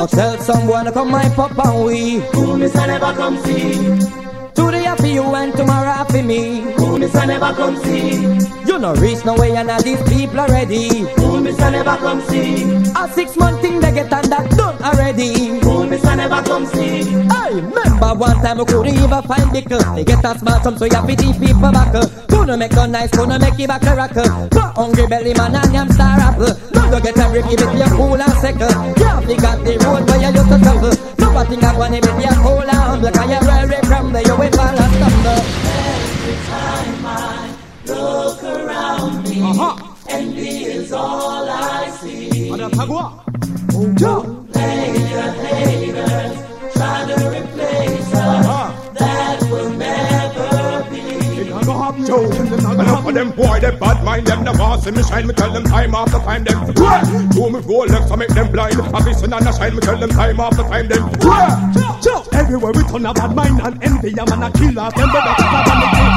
So tell someone to come my pop and we. Who miss I never come see. Today happy you and tomorrow happy me. Who miss I never come see. You no reach no way and now these people are ready. Who miss I never come see. A 6 month thing they get and that done already. Who miss I never come see. Hey, remember one time we couldn't even find bickle. They get a smart some so you have to teach people back. Couldn't make no nice, couldn't make you back a rocker. But hungry belly man and yam star apple. Now you get a break, you bet you cool and second. Can't figure the road where you used to travel. Nobody think I want to bet you cool and humble. Cause you're very from there, you will fall and stumble. Every time I look around me, envy is all I see. Haters try to replace us. That will never be. Enough of them boy, they bad mind them, the boss in me shine, me tell them time after time them. Do me roll left, so make them blind. I be sin and I shine, me tell them time after time them. Everywhere we turn a bad mind and envy, a man a killer, them better to have a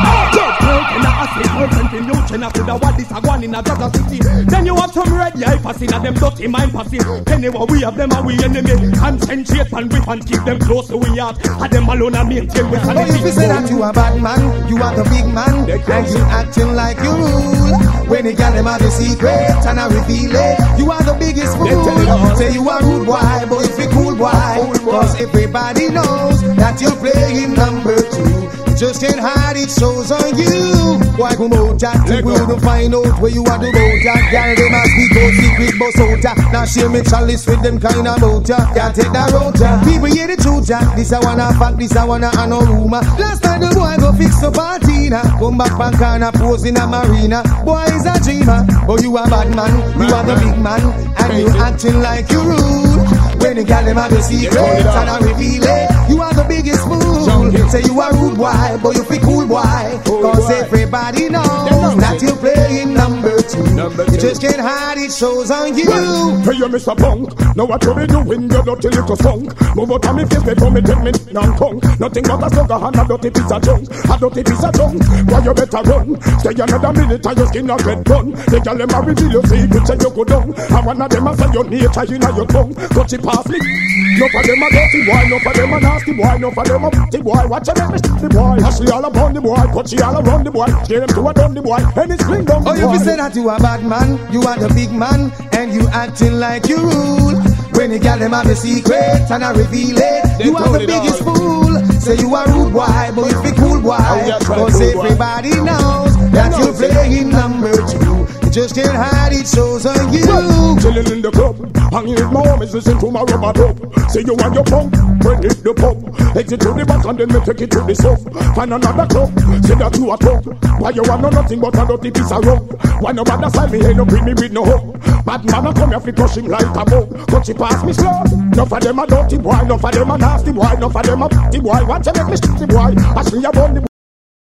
in a acid, perfect in you, China to the what this a one in a Gaza city. Then you have some red eye passing and them dirty mind passing. Anyway, we have them and we enemy. Concentrate and we and keep them close to we heart. And them alone and maintain with sanity. Oh, if you say that you a bad man, you are the big man, and you acting like you rule. When you got them out the secret and I reveal it, you are the biggest fool. Say you are rude boy, but if you cool boy, cause everybody knows that you're playing number 2. Just can't hide it, shows on you. Why come out that we wouldn't find out where you are the road that girl, they must be go secret boss out. Now share me chalice with them kind of boat. Can't take that road. People hear the truth. This I wanna fact, this I wanna no rumor. Last time the boy go fix the party. Come back back and pose in a marina. Boy is a dreamer, but you a bad man. You are the big man, and you acting like you rude. When the girl them have the secret and I reveal it, you are the biggest fool. Say you are rude boy, but you feel cool boy. Cause everybody knows that you're playing number 2. You just can't hide it, shows on you. Hey, you Mr. Punk, now what you be doing, you dirty little skunk. Move out of me face before me take me non-tongue. Nothing but a sugar and a dirty piece of junk. A dirty piece of junk, why you better run. Stay another minute and your skin a get done. They tell them I reveal your secrets and you go down. And one of them a say your nature in your tongue. Touch it past me. No for them a dirty boy, no for them a nasty boy, no for them a pretty boy. Watch out, me the boy. Ashley all upon the boy, Coachy all around the boy. Scare them to a done the boy, and it's clean down the boy. Oh, if you say that you a bad man, you are the big man, and you acting like you rule. When you got them have the secret and I reveal it, you are the biggest fool. Say you are rude boy, but you be cool boy. Cause everybody knows that you're playing number 2. You just can't hide it, shows on you. Chilling in the club, hanging with my homies, listen to my rubber dub. Say you and your punk, bring it the pub. Exit to the back and then me take it to the south. Find another club, say that you are tough. Why you want no nothing but a dirty piece of rope? Why no bother side me, ain't no bring me with no hope. Bad man a come here fi crush him like a boat. Cut it past me slow. No for them a dirty boy, no for them a nasty boy, no for them a pretty boy. Watch you make me shitty boy, Ashley a bun the boy.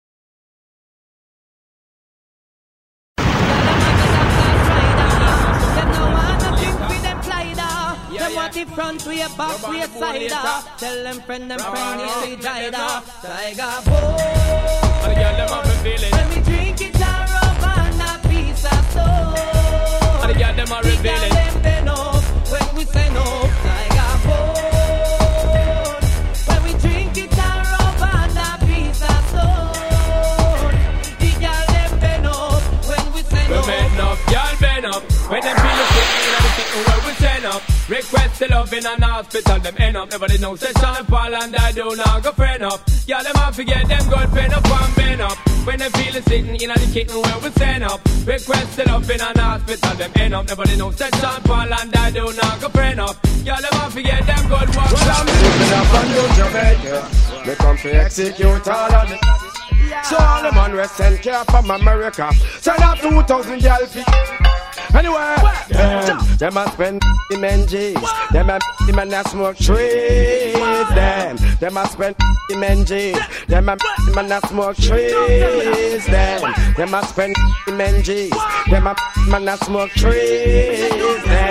Front way, back way, side up. Tell them friend, it's the Jida. Tiger boy. When we drink it, I rub and a piece of soul. And the girl them are revealing. They know when we say no. Tiger boy. When we drink it, I rub and a piece of soul. The girl them they know when we say no. We bend up, y'all bend up. When them feel the sick, you know the people where we send up. Request the love in an hospital, them end up. Nobody knows that Sean Paul and I do not go friend up. Yeah, them have to get them good pen up and bend up. When they feel it sitting in the kitchen where we stand up. Request the love in an hospital, them end up. Nobody knows that Sean Paul and I do not go friend up. Yeah, them have to get them good work. Well, I'm living up and do Jamaica. They come to execute all of it. So all the man rest and care from America. Send out 2,000 girl feet. Anyway, them a spend men G's. Them a men that smoke trees. Them a spend men G's. Them a men that smoke trees. Them a spend men G's. Them a men that smoke trees.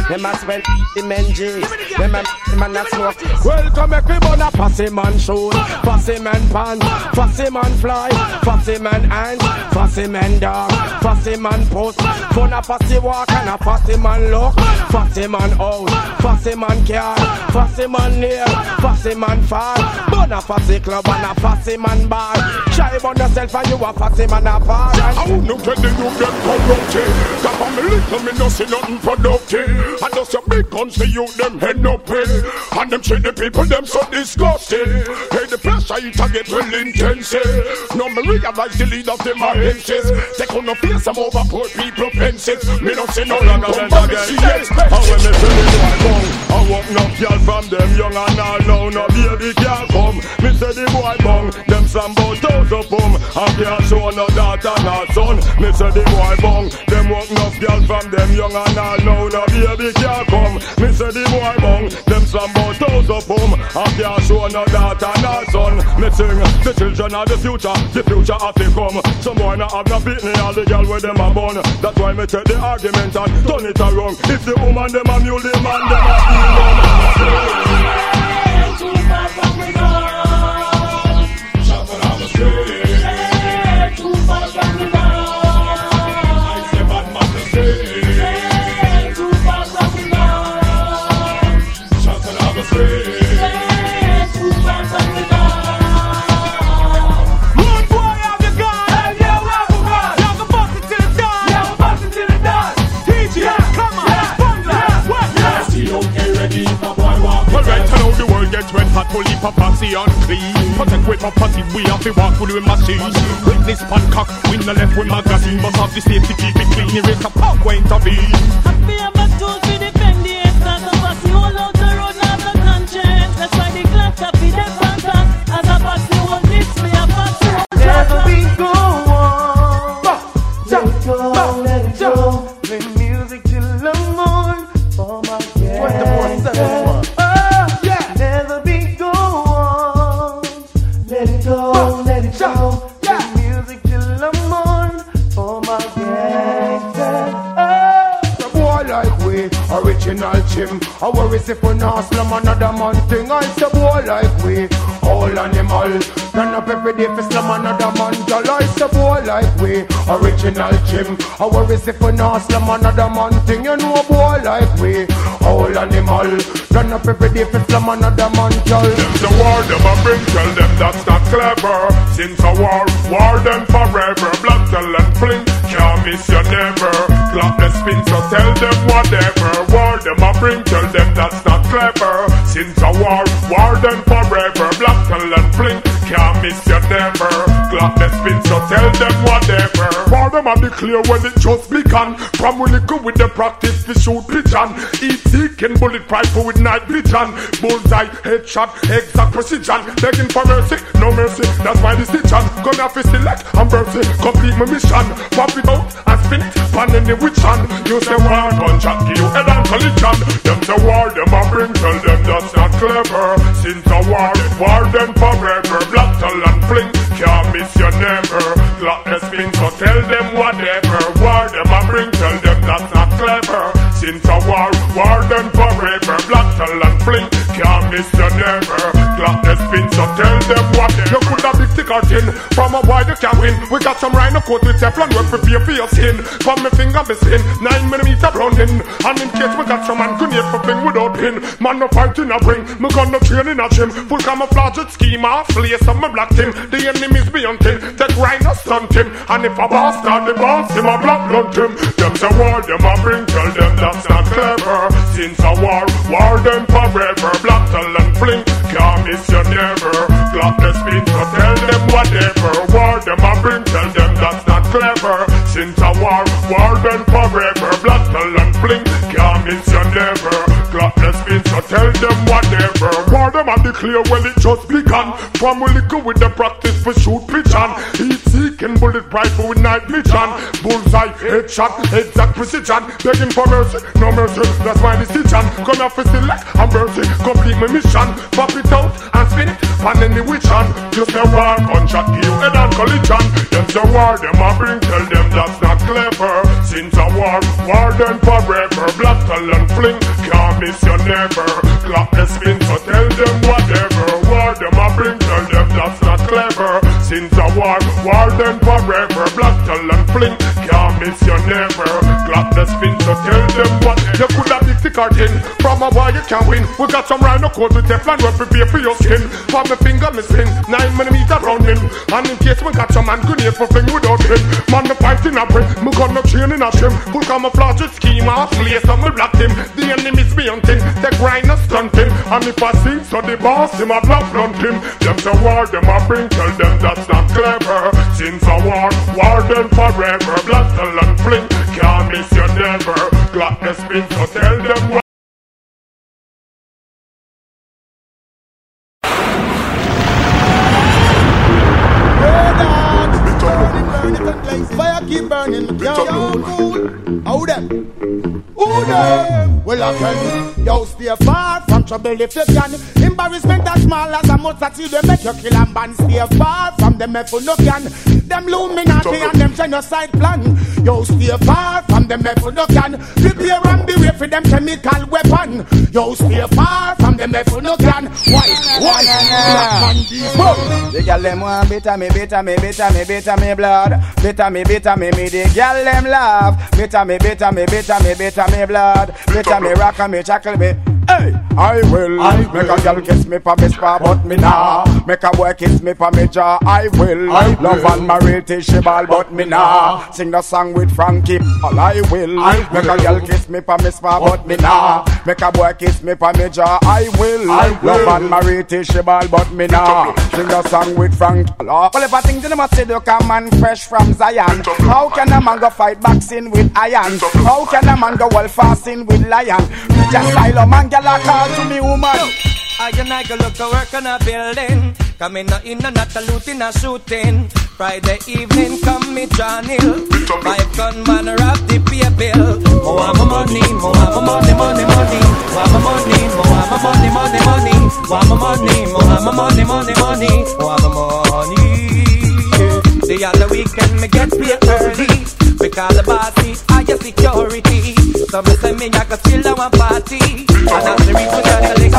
Them a smell the menji. Them a man a smoke. Welcome everyone a fussy man shoes, fussy man pants, fussy man fly, fussy man hands, fussy man dog, fussy man post. Fun a fussy walk and a fussy man look, fussy man out, fussy man car, fussy man near, fussy man far. Burn a fussy club and a fussy man bar. Try on yourself and you a fussy man apart. I won't tell you get corrupted. Cause for me little me no see nothing productive. And just your big guns the youth them head up with. And them treat the people them so disgusting. Hey, the pressure it a get real intense. Now me realize the leaders them are hences. They couldn't face some over poor people fences. Me no see no long come from me see expect. And when me tell the boy bong, I walk no girl from them young and all now no baby can't come. Me say the boy bong, them some bout out of them. I can't show no daughter no son. Me say the boy bong, them walk no girl from them young and all now no baby can't come. Me say the boy bong, them some bout out of them. I can't show no daughter no son. Me sing the children of the future have to come. Some boy not have no pitney, all the girl with them a bun. That's why me take the argument and turn it around. If the woman them a mule, the man them a Too far from me now. Shut up, I'm a straight. Too far from me now. I say bad man to say. Too far from me now. Shut up, I'm a straight. Too far from me now. Moon boy have the gun. Hell yeah, we have the gun. Yeah, we bust it till it's done. Yeah, we bust it till it's done. DJ, come on, bundle, what? Yeah, still okay, ready for boy walk. Well, right now the world gets red hot, pull it papacy and clean. Protect with papacy, we have to walk with machine. Witness pan cock, we no left with magazine. Must have the safety, keep it clean, here is a power intervene. Happy about tools to defend the extras. A passy all out the road, not the conscience. That's why the glass up in the front class. As a passy won't mix me, a passy won't Never be go on. Let it go, let it go. Play music till the morning for my girl. Never be go on. Let it go, let it go. Play music till the morning for my The boy like we, original Jim. I worry if we not slam another man thing. I say boy like we, all animal. Turn up every day for slam another man. I say boy like we, original Jim. I worry if we not slam another man thing. You know boy like we, all animal. Turn up every day for slam another man. Them the war them a bring, tell them that's not clever. Since a war them forever. Black talent fling, can't miss you never. Clap the spin, so tell them whatever. War them a bring, tell them that's not clever. Since a war them forever. Black talent fling, can't miss you never. Clap the spin, so tell them whatever. War them a declare when it just began. From when it go with the practice to shoot pigeon. Eat chicken, bullet rifle with night vision. Bullseye, headshot, exact precision. Begging for mercy, no mercy, that's my decision. Gonna have to select and mercy, complete my mission. Pop it out and spin it, pan in the witch hand. You say war, gunshot, give you head and collision. Them say war, them a bring, tell them that's not clever. Since a war them forever. Black talent fling, can't miss you never. Glock the spin, so tell them whatever. War them a bring, tell them that's not clever. Since a war them forever. Black talent fling, can't miss you never. Glock the spin, so tell them whatever. You could have big stick or tin, from a boy you can win. We got some rhino coat with Teflon, we prepare for your skin. From my finger me skin, 9mm rounding. And in case we got some man grenade for fling without pin. Man no fight in a ring, me gun no train in a gym. Full camouflage with schema, place on my black team. The enemies beyond him, take rhino stunt him. And if a boss start the boss, him a black blunt him. Them say war, them a bring, tell them that's not clever. Since a war them forever. Black talent fling, can't miss you never. Glock the spin, so tell them whatever. War them a bring, tell them that's not clever. Since a war them forever. Black talent fling, can't miss you never. Glock the spin, so tell them whatever. War them a declare when it just began. From when it go with the practice for shoot pigeon. Heat seeking bullet rifle with night vision. Bullseye, headshot, exact precision. Begging for mercy, no mercy, that's my decision. Gonna fi select and mercy, complete my mission. Pop it out and spin it, pan in the witch hand. Just a war, gunshot, give you head and collision. Them say war, them a bring, tell them that's not clever. Since a war them forever. Black Blattle and fling, can't miss you never. Clap the spin, so tell them whatever. War them a bring, tell them that's not clever. Since a war them forever. Blattle and fling, can't miss you never. Clap the spin, so tell them what. You could have the thicker tin, from a war you can win. We got some rhino coat with Teflon, we prepare for your skin. From my finger me spin, 9mm round him. And in case we catch a man, grenade for fling without him. Man me fight in a brick, me gun no chain in a shim. Full camouflage with schema, place and me block him. The enemy's me hunting, they grind and stunt him. And if I sing, so the boss him a block blunt him. Them say war them a bring, tell them that's not clever. Since a war them forever. Blattle and fling, can't miss you never. Glock the spin, so tell them what. Fire keep burning, can't cool. How them? Who them? Well, I tell you, yo, stay far from trouble if you can. Embarrassment as small as a mustard seed, they make you kill and ban. Stay far from them if you no can. Them Illuminati and them genocide plan. Yo, stay far from them if you no can. Prepare and be ready for them chemical weapon. Yo, stay far from them if you no can. Why? The girl them want bitter me blood. Bitter me, the girl them love. Bitter me blood. Bitter me rock and me chuckle me. Hey, I will. Make a girl kiss me for me spa, but me nah. Make a boy kiss me for me jaw. I will. Love and marry till she ball, but me nah. Sing the song with Frankie. All I will. Make a girl kiss me for me spa, but me nah. Make a boy kiss me for me jaw. I will. Love and marry till she ball, but me nah. Sing the song with Frankie. Well, if I think they must say look a man fresh from Zion. How can a man go fight boxing with iron? How can a man go well fasting with lion? Just asylum and girl a call to me woman. I and I go look to work on a building. Come in and not a looting a shooting. Friday evening come me John Hill. 5 gunman rob the pay bill. More have money, more have money. More have money, more have money. More have money, more have money. More have money. The other weekend me get paid early. Because the party, I get security. So me say me I go still a one party. And that's the reason that the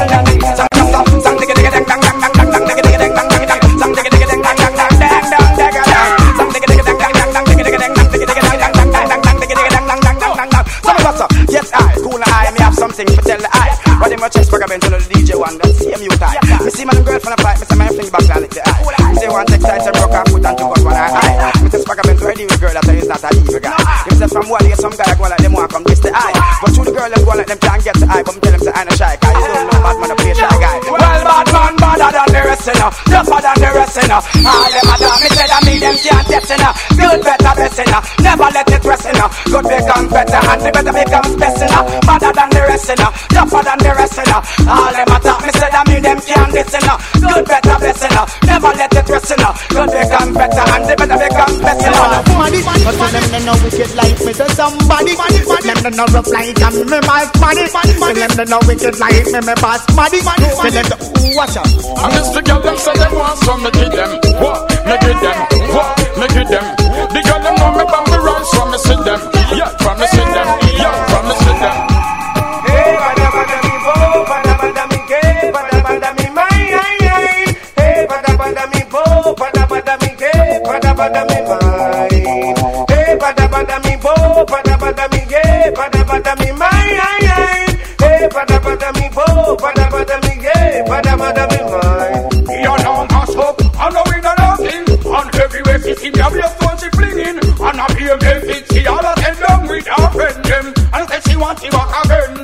yes, I, cool eye, me have something to tell the eye. But them a chest bag to the DJ one, that same you tie. Me see my girlfriend a fight, me say my fling back like the eye. Me say one take side, say broke and put on to cut one eye. Me say bag to a evil girl, that is not a evil guy. Me say from one day some guy go like them want come kiss the eye. But to the girl them go like them can't get the eye, but me tell them say I no shy, cause you don't know bad man a play shy guy. Well, bad man badder than the rest, you know, tougher than the rest, you know. All them a me say that me them can't test, you know. Good better best, you know. Never let it rest, you know. Good become better and the better becomes best, you know. Badder than the rest, you know. Tougher than the rest, you know. All them a me say that me them can't this, you know. Good better best, you know. Never let it rest, you know. Good become better and the better becomes best, you know. But when them no wicked like me to somebody. Them no rough like me my money. Them no wicked like me pass money. Them watch out. And it's the girl them say they want some, me give them. What? Me give them. What? Me give them. The girl them know me from me run, so me see them. Yeah, from me see them. Yeah, from me see them. Hey, bada bada mi bo, bada mi ke, bada mi mai ai ai. Hey, bada mi bo, bada mi ke, bada mi mai. Hey, bada mi bo, bada mi ke, bada mi mai ai ai. Hey, bada mi bo, bada mi ke, bada mi mai. You know mash up, I know we don't know thing. On everywhere she see me, I be a phone she flinging. And I be a benefit, she all a send them with her friend them. And say she want to walk again.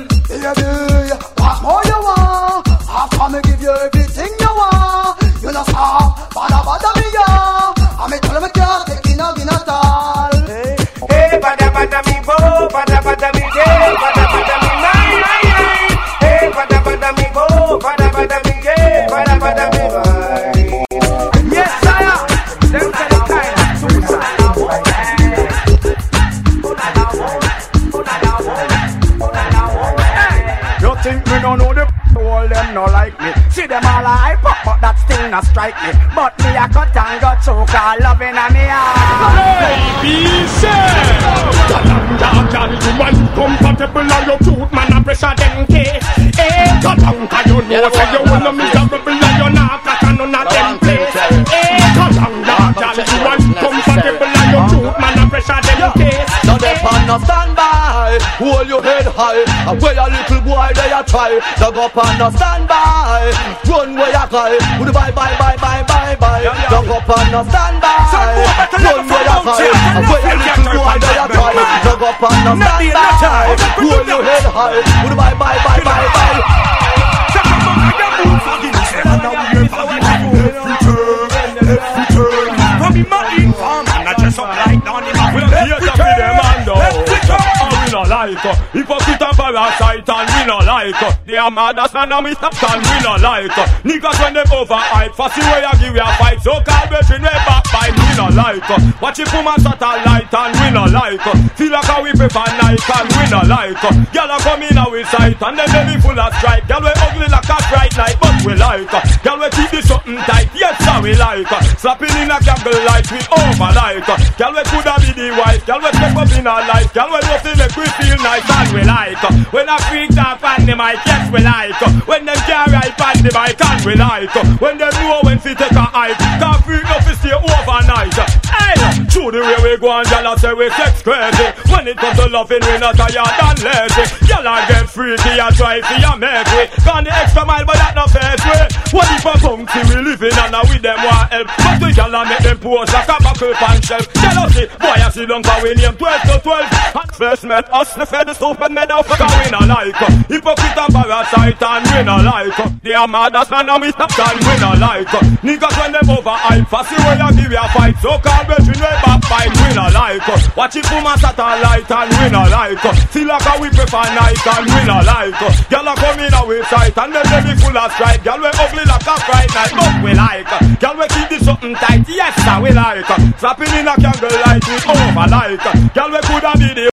Yeah, pass more you want. After me give you everything you want. You know stop, bada me ya. I me tell me can't take in at all. Hey, bada mi bo, bada mi ke, bada mi mai ai ai. Hey, bada mi bo, bada mi ke, bada mi mai. Yes, sire. Them kind of suicide. You think me don't know the all them no like me. See them all hype up, but that still not strike me. But me a cut and got choke all loving on me Baby, say, you man compatible and your cute man know say you wanna miserable and you're not flat and none of them place. Hey, come on now, girl, you want comfortable and your truth, man, and pressure them case. Now they pan a standby, hold your head high. And where a little boy they a try, dug up on a standby. Run where you cry, with bye. Dug up on a standby, run where you cry. And where a little boy they a try, dug up on a standby. Hold your head high, with bye. Hypocrite and parasite and we no like. They are mad as and we stop and we no like. Niggas when they overhype, fussy way I give you a fight. So call between way back by we no like. Watch it from a satellite and we no like. Feel like how we prefer night and we no like. Girl a come in our sight and then they full of stripe. Girl we ugly like a bright light but we like. Girl we keep this something tight, yes so we like. Slapping in a candle light we over like. Girl we coulda be the wife. Girl we step up in our life. Girl we love to make we feel nice and we like. When I freak up on the mic, yes we like. When them can't ride on the mic and we like. When them know when to take a hike, can't freak up to stay overnight. Hey, through the way we go and y'all say we sex crazy. When it comes to loving we not tired and lazy. Y'all get freaky and try to ya make we. Gone the extra mile but that not fair way. What if a bounty we living and with them want help? But we y'all make them pose like a buckle pan shelf. Jealousy, boy I see long for we name 12 to 12. And first met us the fed the stupid made of cause we no like. Hypocrite and parasite and we no like. They are mad as and we stop and we no like. Niggas when them overhype, fussy way I give you a fight. So call between way back fight we no like. Watch it from a satellite and we no like. Feel like how we prefer night and we no like. Girl a come in our sight and then they be full of stripe. Girl we ugly like a bright night but we like. Girl we keep this something tight, yes sir we like. Slapping in a candle light we over like. Girl we coulda be the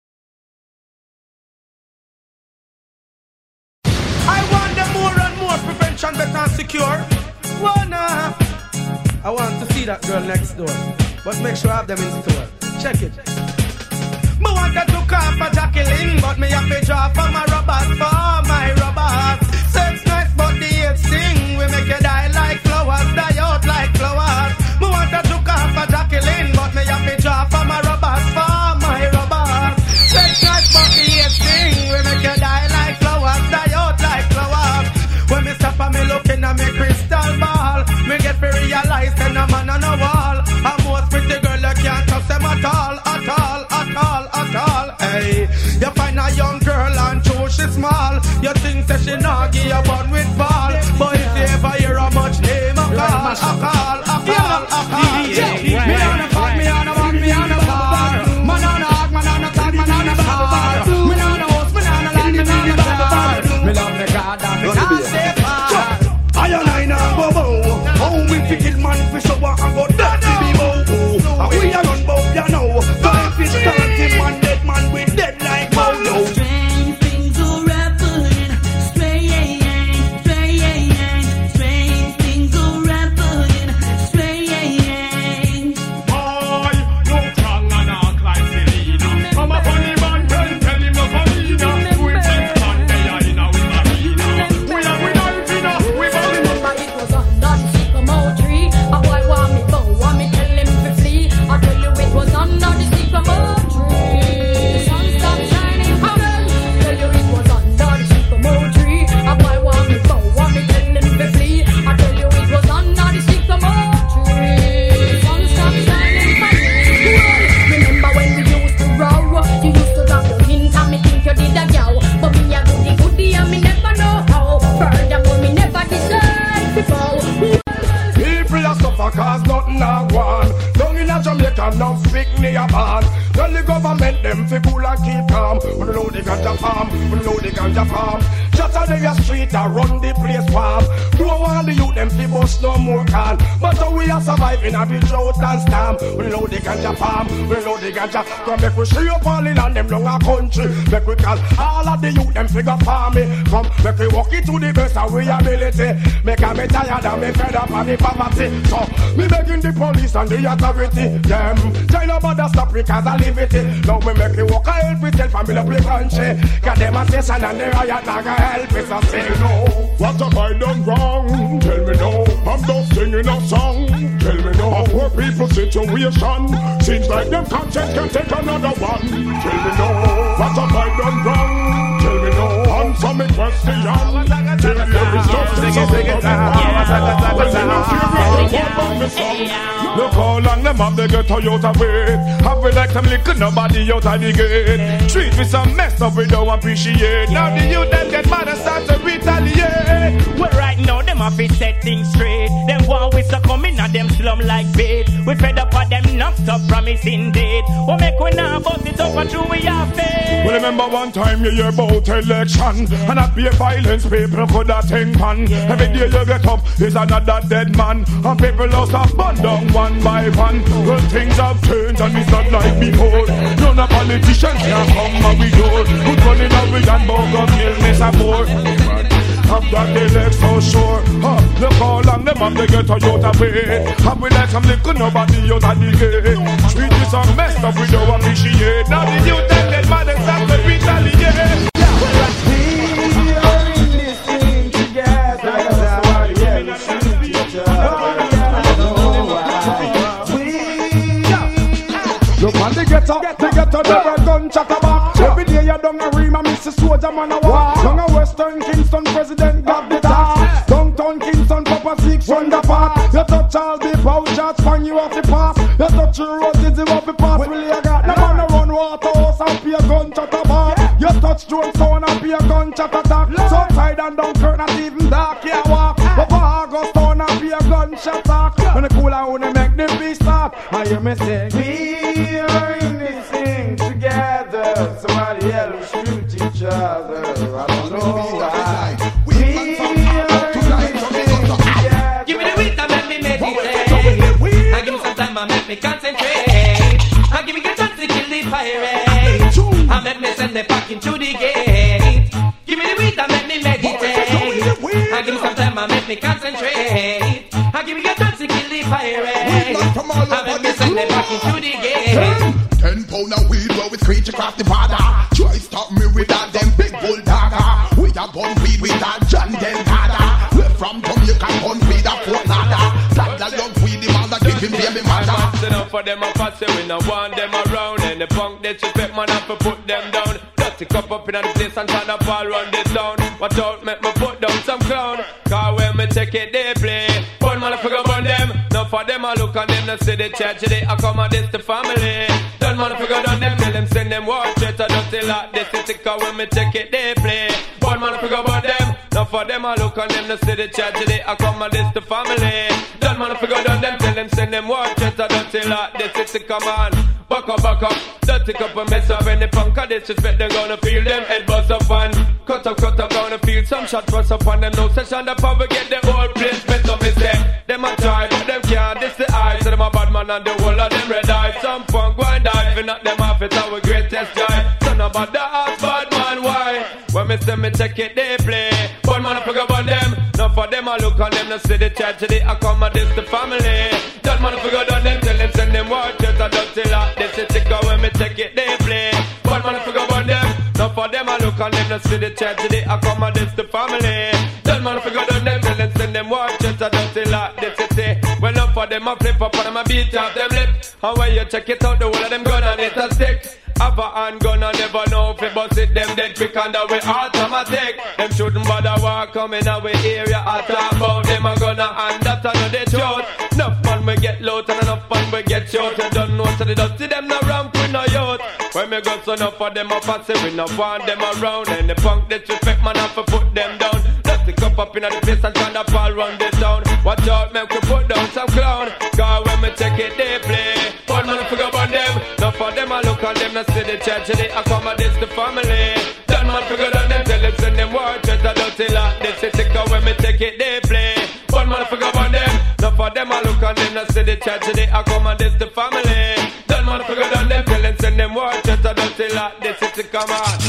better and secure. Wanna I want to see that girl next door, but make sure I have them in store. Check it. Me want to look off for Jacqueline, but me have to draw for my robots, for my robots. Sex nice, but the hate sting. We make you die like flowers, die out like flowers. Me want to look off for Jacqueline, but me have to draw for my robots, for my robots. Sex nice, but the hate sting. We make you die like flowers, die out like flowers. When me stop and me looking at me crystal ball, me get to realize that no man on a wall. And most pretty girl you can't trust them at all, at all, at all, at all. Hey, you find a young girl and true she small. You think that she not give you one with ball, but if you ever hear how much name I call, I call, I call, I call. Me on a fuck, me on a walk, me on a bar. Man on a hug, man on a talk, man on a bar. Me on a host, me on a land, me on a bar. Me love me God and me can't stay far. I and I go bow. How we pick man for show and go dirty be bow. And we a run bow, you know. So if it's dirty man, dead man, we dead like bow. Strange things are happening. Strange things are happening. Strange. Boy, no strong and act like Selena. Come up on the man, tell him no come in. Do it next Monday, I know we marina. We are we don't you know. Remember it was under the sycamore tree. A boy want me bow, want me tell him to flee. I tell you it was under the sycamore tree. The sun stopped shining for them. Tell you it was under the sycamore tree. A boy want me bow, want me tell him to flee. I tell you it was under the sycamore tree. The sun stopped shining for me. Remember when we used to row? You used to drop your hint and me think you did a yow. But me a goody and me never know how. Furthermore me never decide before. People a suffer cause nothing a go on. Down in a Jamaica, no speak near band. Tell the government them fi cool and keep calm. We know the ganja farm, we know the ganja farm. Just on the street a run the place farm. Don't want the youth them fi bust no more can. But how we are surviving a the drought and storm. We know the ganja farm, we know the ganja. Come make we show up all in and them long a country. Make we call all of the youth them figure farming. Come make we walk it to the best of we ability. Make a me tired and me fed up on the poverty. So me begging the police and the authority. Them try no bother stop because I live it. Now me make you walk a help yourself and build up your country. Cause them a station and they riot like a help is a say no. What have I done wrong? Tell me no. I'm just singing a song. Tell me no. A poor people's situation seems like them conscience can take another one. Tell me no. What have I done wrong? Tell me no. Answer me question. Tell me there is justice of Look how long them have the ghetto Toyota wait. Have we like some liquor, nobody out of the gate. Treat me some mess up, we don't appreciate. Now the youth them get mad and start to retaliate. Well, right now them have to set things straight. Them want we succumb in at them slum like bait. We fed up at them knocked up promising date. What make we now bust it up and true we have faith. Well, remember one time you hear about election, and not be a violence people could have think on. Every day you get up is another dead man, and people lost a bun down one by one. Well, things have changed and it's not like before. None of politicians can come and we door. Good running out with and bogo kill me support. I've got the legs so sure. Look how long them have to get a Toyota way. Have we like some liquor, nobody out of the gate. Treat this a mess up, we don't appreciate. Now the youth them get mad and start to retaliate. We are in this thing together. Look on the ghetto, never gun chatter back. Every day you down a ream and miss a soldier man a walk. Down a Western Kingston president got the task. Downtown Kingston Papa 6 run the park. You touch all the pouches, find you off the pass. You touch the road, did you off the pass? Will you got no man to run Waterhouse and pay a gun chatter back. You touch Jonestown and pay a gun chatter attack. So side and Dunkirk not even dark you walk. Up Augustown and pay a gun shot attack. When the cooler wanna make the peace start, I hear me say we are in this thing together. Somebody else shoot each other. I don't know why. We are in this thing together. Give me the weed and make me meditate. I give me some time and make me concentrate. I give me the chance to kill the pirate. I make me send them back into the gate. Give me the weed and make me meditate. I give me some time and make me concentrate. I give me the chance to kill the pirate. I make me send them back into the gate. 10 pound of weed where we screech across the border. Try stop me with that them big bull dagger. With a bun weed with that John Delgada. We're from Jamaica, bun weed a Fort Nada. Saddle love weed, the mother give him baby mother. Enough for them a pass, we no want them around. And the punk disrespect man have to put them down. Dirty cup up in the place and try to fall run this town. Watch out, make me put down some clown. Cause when me take it, they play. One man figure on them. Now for them I look on them, no see the church, they accommodate the family. Don't man figure on them, tell them send them watch it. I don't tell like this, it's cause when me take it, they play. One man figure on them. Now for them I look on them, no see the church, they accommodate the family. Don't man figure on them, tell them send them watch it. I don't tell like this, it's come on. Back up, dirty cup and mess up. Any punk or disrespect, they're gonna feel them head bust up and cut up, gonna feel some shot bust up on them. No session, the power get the whole place mess up. Me say, them a try, but them can't. This the eye, so them a bad man and the whole of them red eye. Some punk grind die, if not them off, it's our greatest joy. Son about the ass, bad man, why? When me say me check it, they play. One man I forget about them. Now for them I look on them, no see the church, they accommodate the family. That man I forget on them, tell them send them watch it. I don't tell her, this is sick when me check it, they play. One man I forget about them. Now for them I look on them, no see the church, they accommodate the family. That man I forget on them, tell them send them watch it. I don't tell her, this is it. Well enough for them I flip up and them I beat off them lip. And when you check it out, the whole of them gun and it a stick. Have a handgun and never know if it bust it. Them dead quick and that way automatic. Them shouldn't bother walk coming our area. I talk about them a gonna and that I know they short. Enough fun we get low and enough fun we get short. You don't know so they don't see them no ramp with no youth. When me go so enough for them a pass it, we no want them around. And the punk disrespect man have to put them down. Let's the cup up in the place and try to fall run this town. Watch out, make we put down some clown. Cause when me take it, they play. One man forget about them. Now for them I look on them, no see the church, they accommodate the family. Don't man forget on them, tell them send them watch it. I don't tell her, this is sick when me take it, they play. One man forget about them. Now for them I look on them, no see the church, they accommodate the family. Don't man forget on them, tell them send them watch it. I don't tell her, this is sick come on.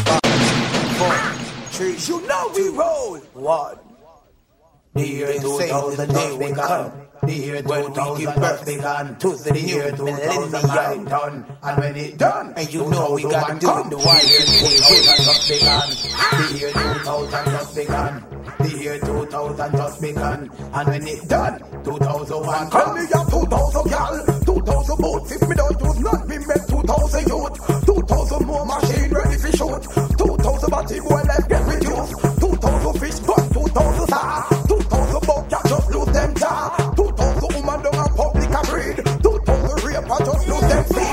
4, 3, you know we roll. 1. The year 2000 day we come. The year 2000 just begun. To the year 2000 done. And when it done, and you know we gotta do it the way the year 2000 just begun. The year 2000 just begun. And when it done, 2001 come. Me up 2000 y'all, 2000 boats. If me don't use none, me make 2000 youth. 2000 more machine ready for shoot. 2000 body boy left get reduced. 2000 fish gun, 2000 star. 2000 boat ya just lose them jaw. 2000 woman down a public a breed. 2000 rape a just lose them feet.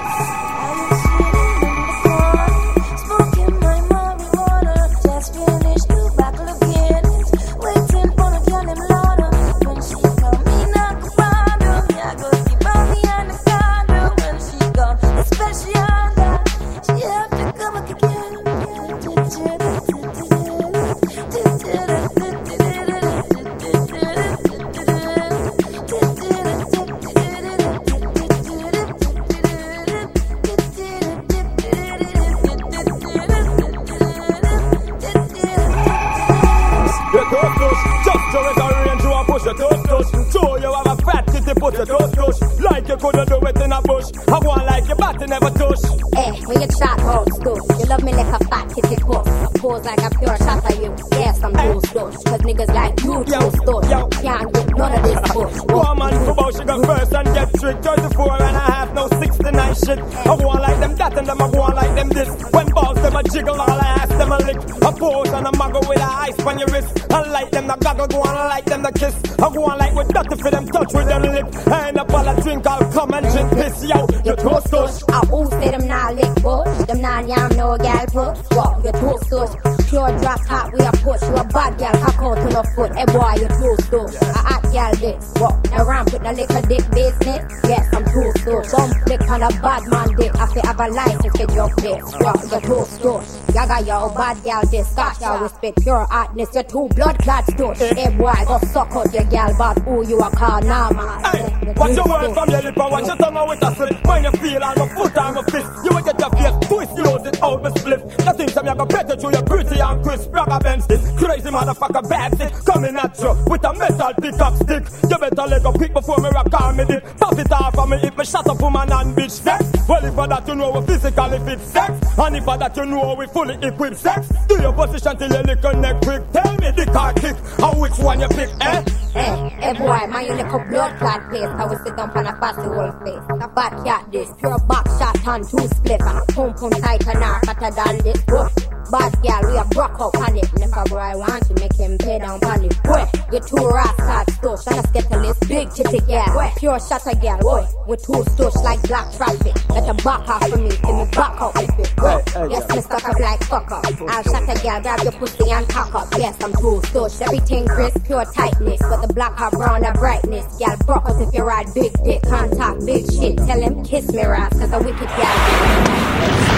Like you couldn't do it in a bush. I want like your body never touch. When you chat about stuff, you love me like a fat kitty puss. Pose like a pure shot of you. Yes, I'm too stush. Cause niggas like you too stush. Can't get none of this bush. Woman, football, she go first and get tricked. 34 and a half, no 69 shit. I want like them that and them, I want like them this. When balls them a jiggle, all I ask them a lick. A pose and a muggle with a ice on your wrist. I like them the goggle, go on, I like them the kiss. I go on like with nothing for them touch with them lip. I ain't up all a drink, I'll come and drink this, yo. You too stush. I who say them not lick bush. Them not yam no gal push. What, you too stush. Pure drop top, we a push. You a bad gal, cock out to no foot. Hey boy, you too stush. A hot gal this. What, now ramp with the liquor dick business. Yes, I'm too stush. Some flick on a bad man dick. I say have a license to jump this. What, you too stush. Yaga yo, bad gal this. Scotch y'all with spit pure hotness. You too blood clot stush. Hey boy, go suck out your gal, but who you a call now, man? Hey, watch your word from your lip and watch your tongue with a slip. When you feel I'm a foot, I'm a fist. You will get your face twist, close it out with split. The things I'm gonna better to you pretty and crisp. Ragga Benz this crazy motherfucker bad stick. Coming at you with a metal pickup stick. You better let go quick before me rock on me dip. Pop it off of me if me shut up woman and bitch sex. Well if for that you know we physically fit sex. And if for that you know we fully equipped sex. Do your position till you lick a neck quick. Tell me the car kick and which one you pick, eh? Hey boy, man you lick a blood clot face. I will sit down on a fussy whole face. A bad cat this, pure back shot and two split. And a pum pum tight and a fatter than this. Bad girl, we a broke up on it. And if a boy want to make him pay down on it. Boy, you two rascals stush. And a skeleton big chitty girl. Pure shutter girl, boy. We two stush like black traffic. Let the back off for me, see me back up with it. Yes, me stuck up like fuck up. I'll shutter girl, grab your pussy and cock up. Yes, I'm too stush. Everything crisp, pure tightness. But the black or brown, the brightness. Girl, broke up if you ride big dick, contact big shit. Tell him kiss me, ras, cause a wicked girl.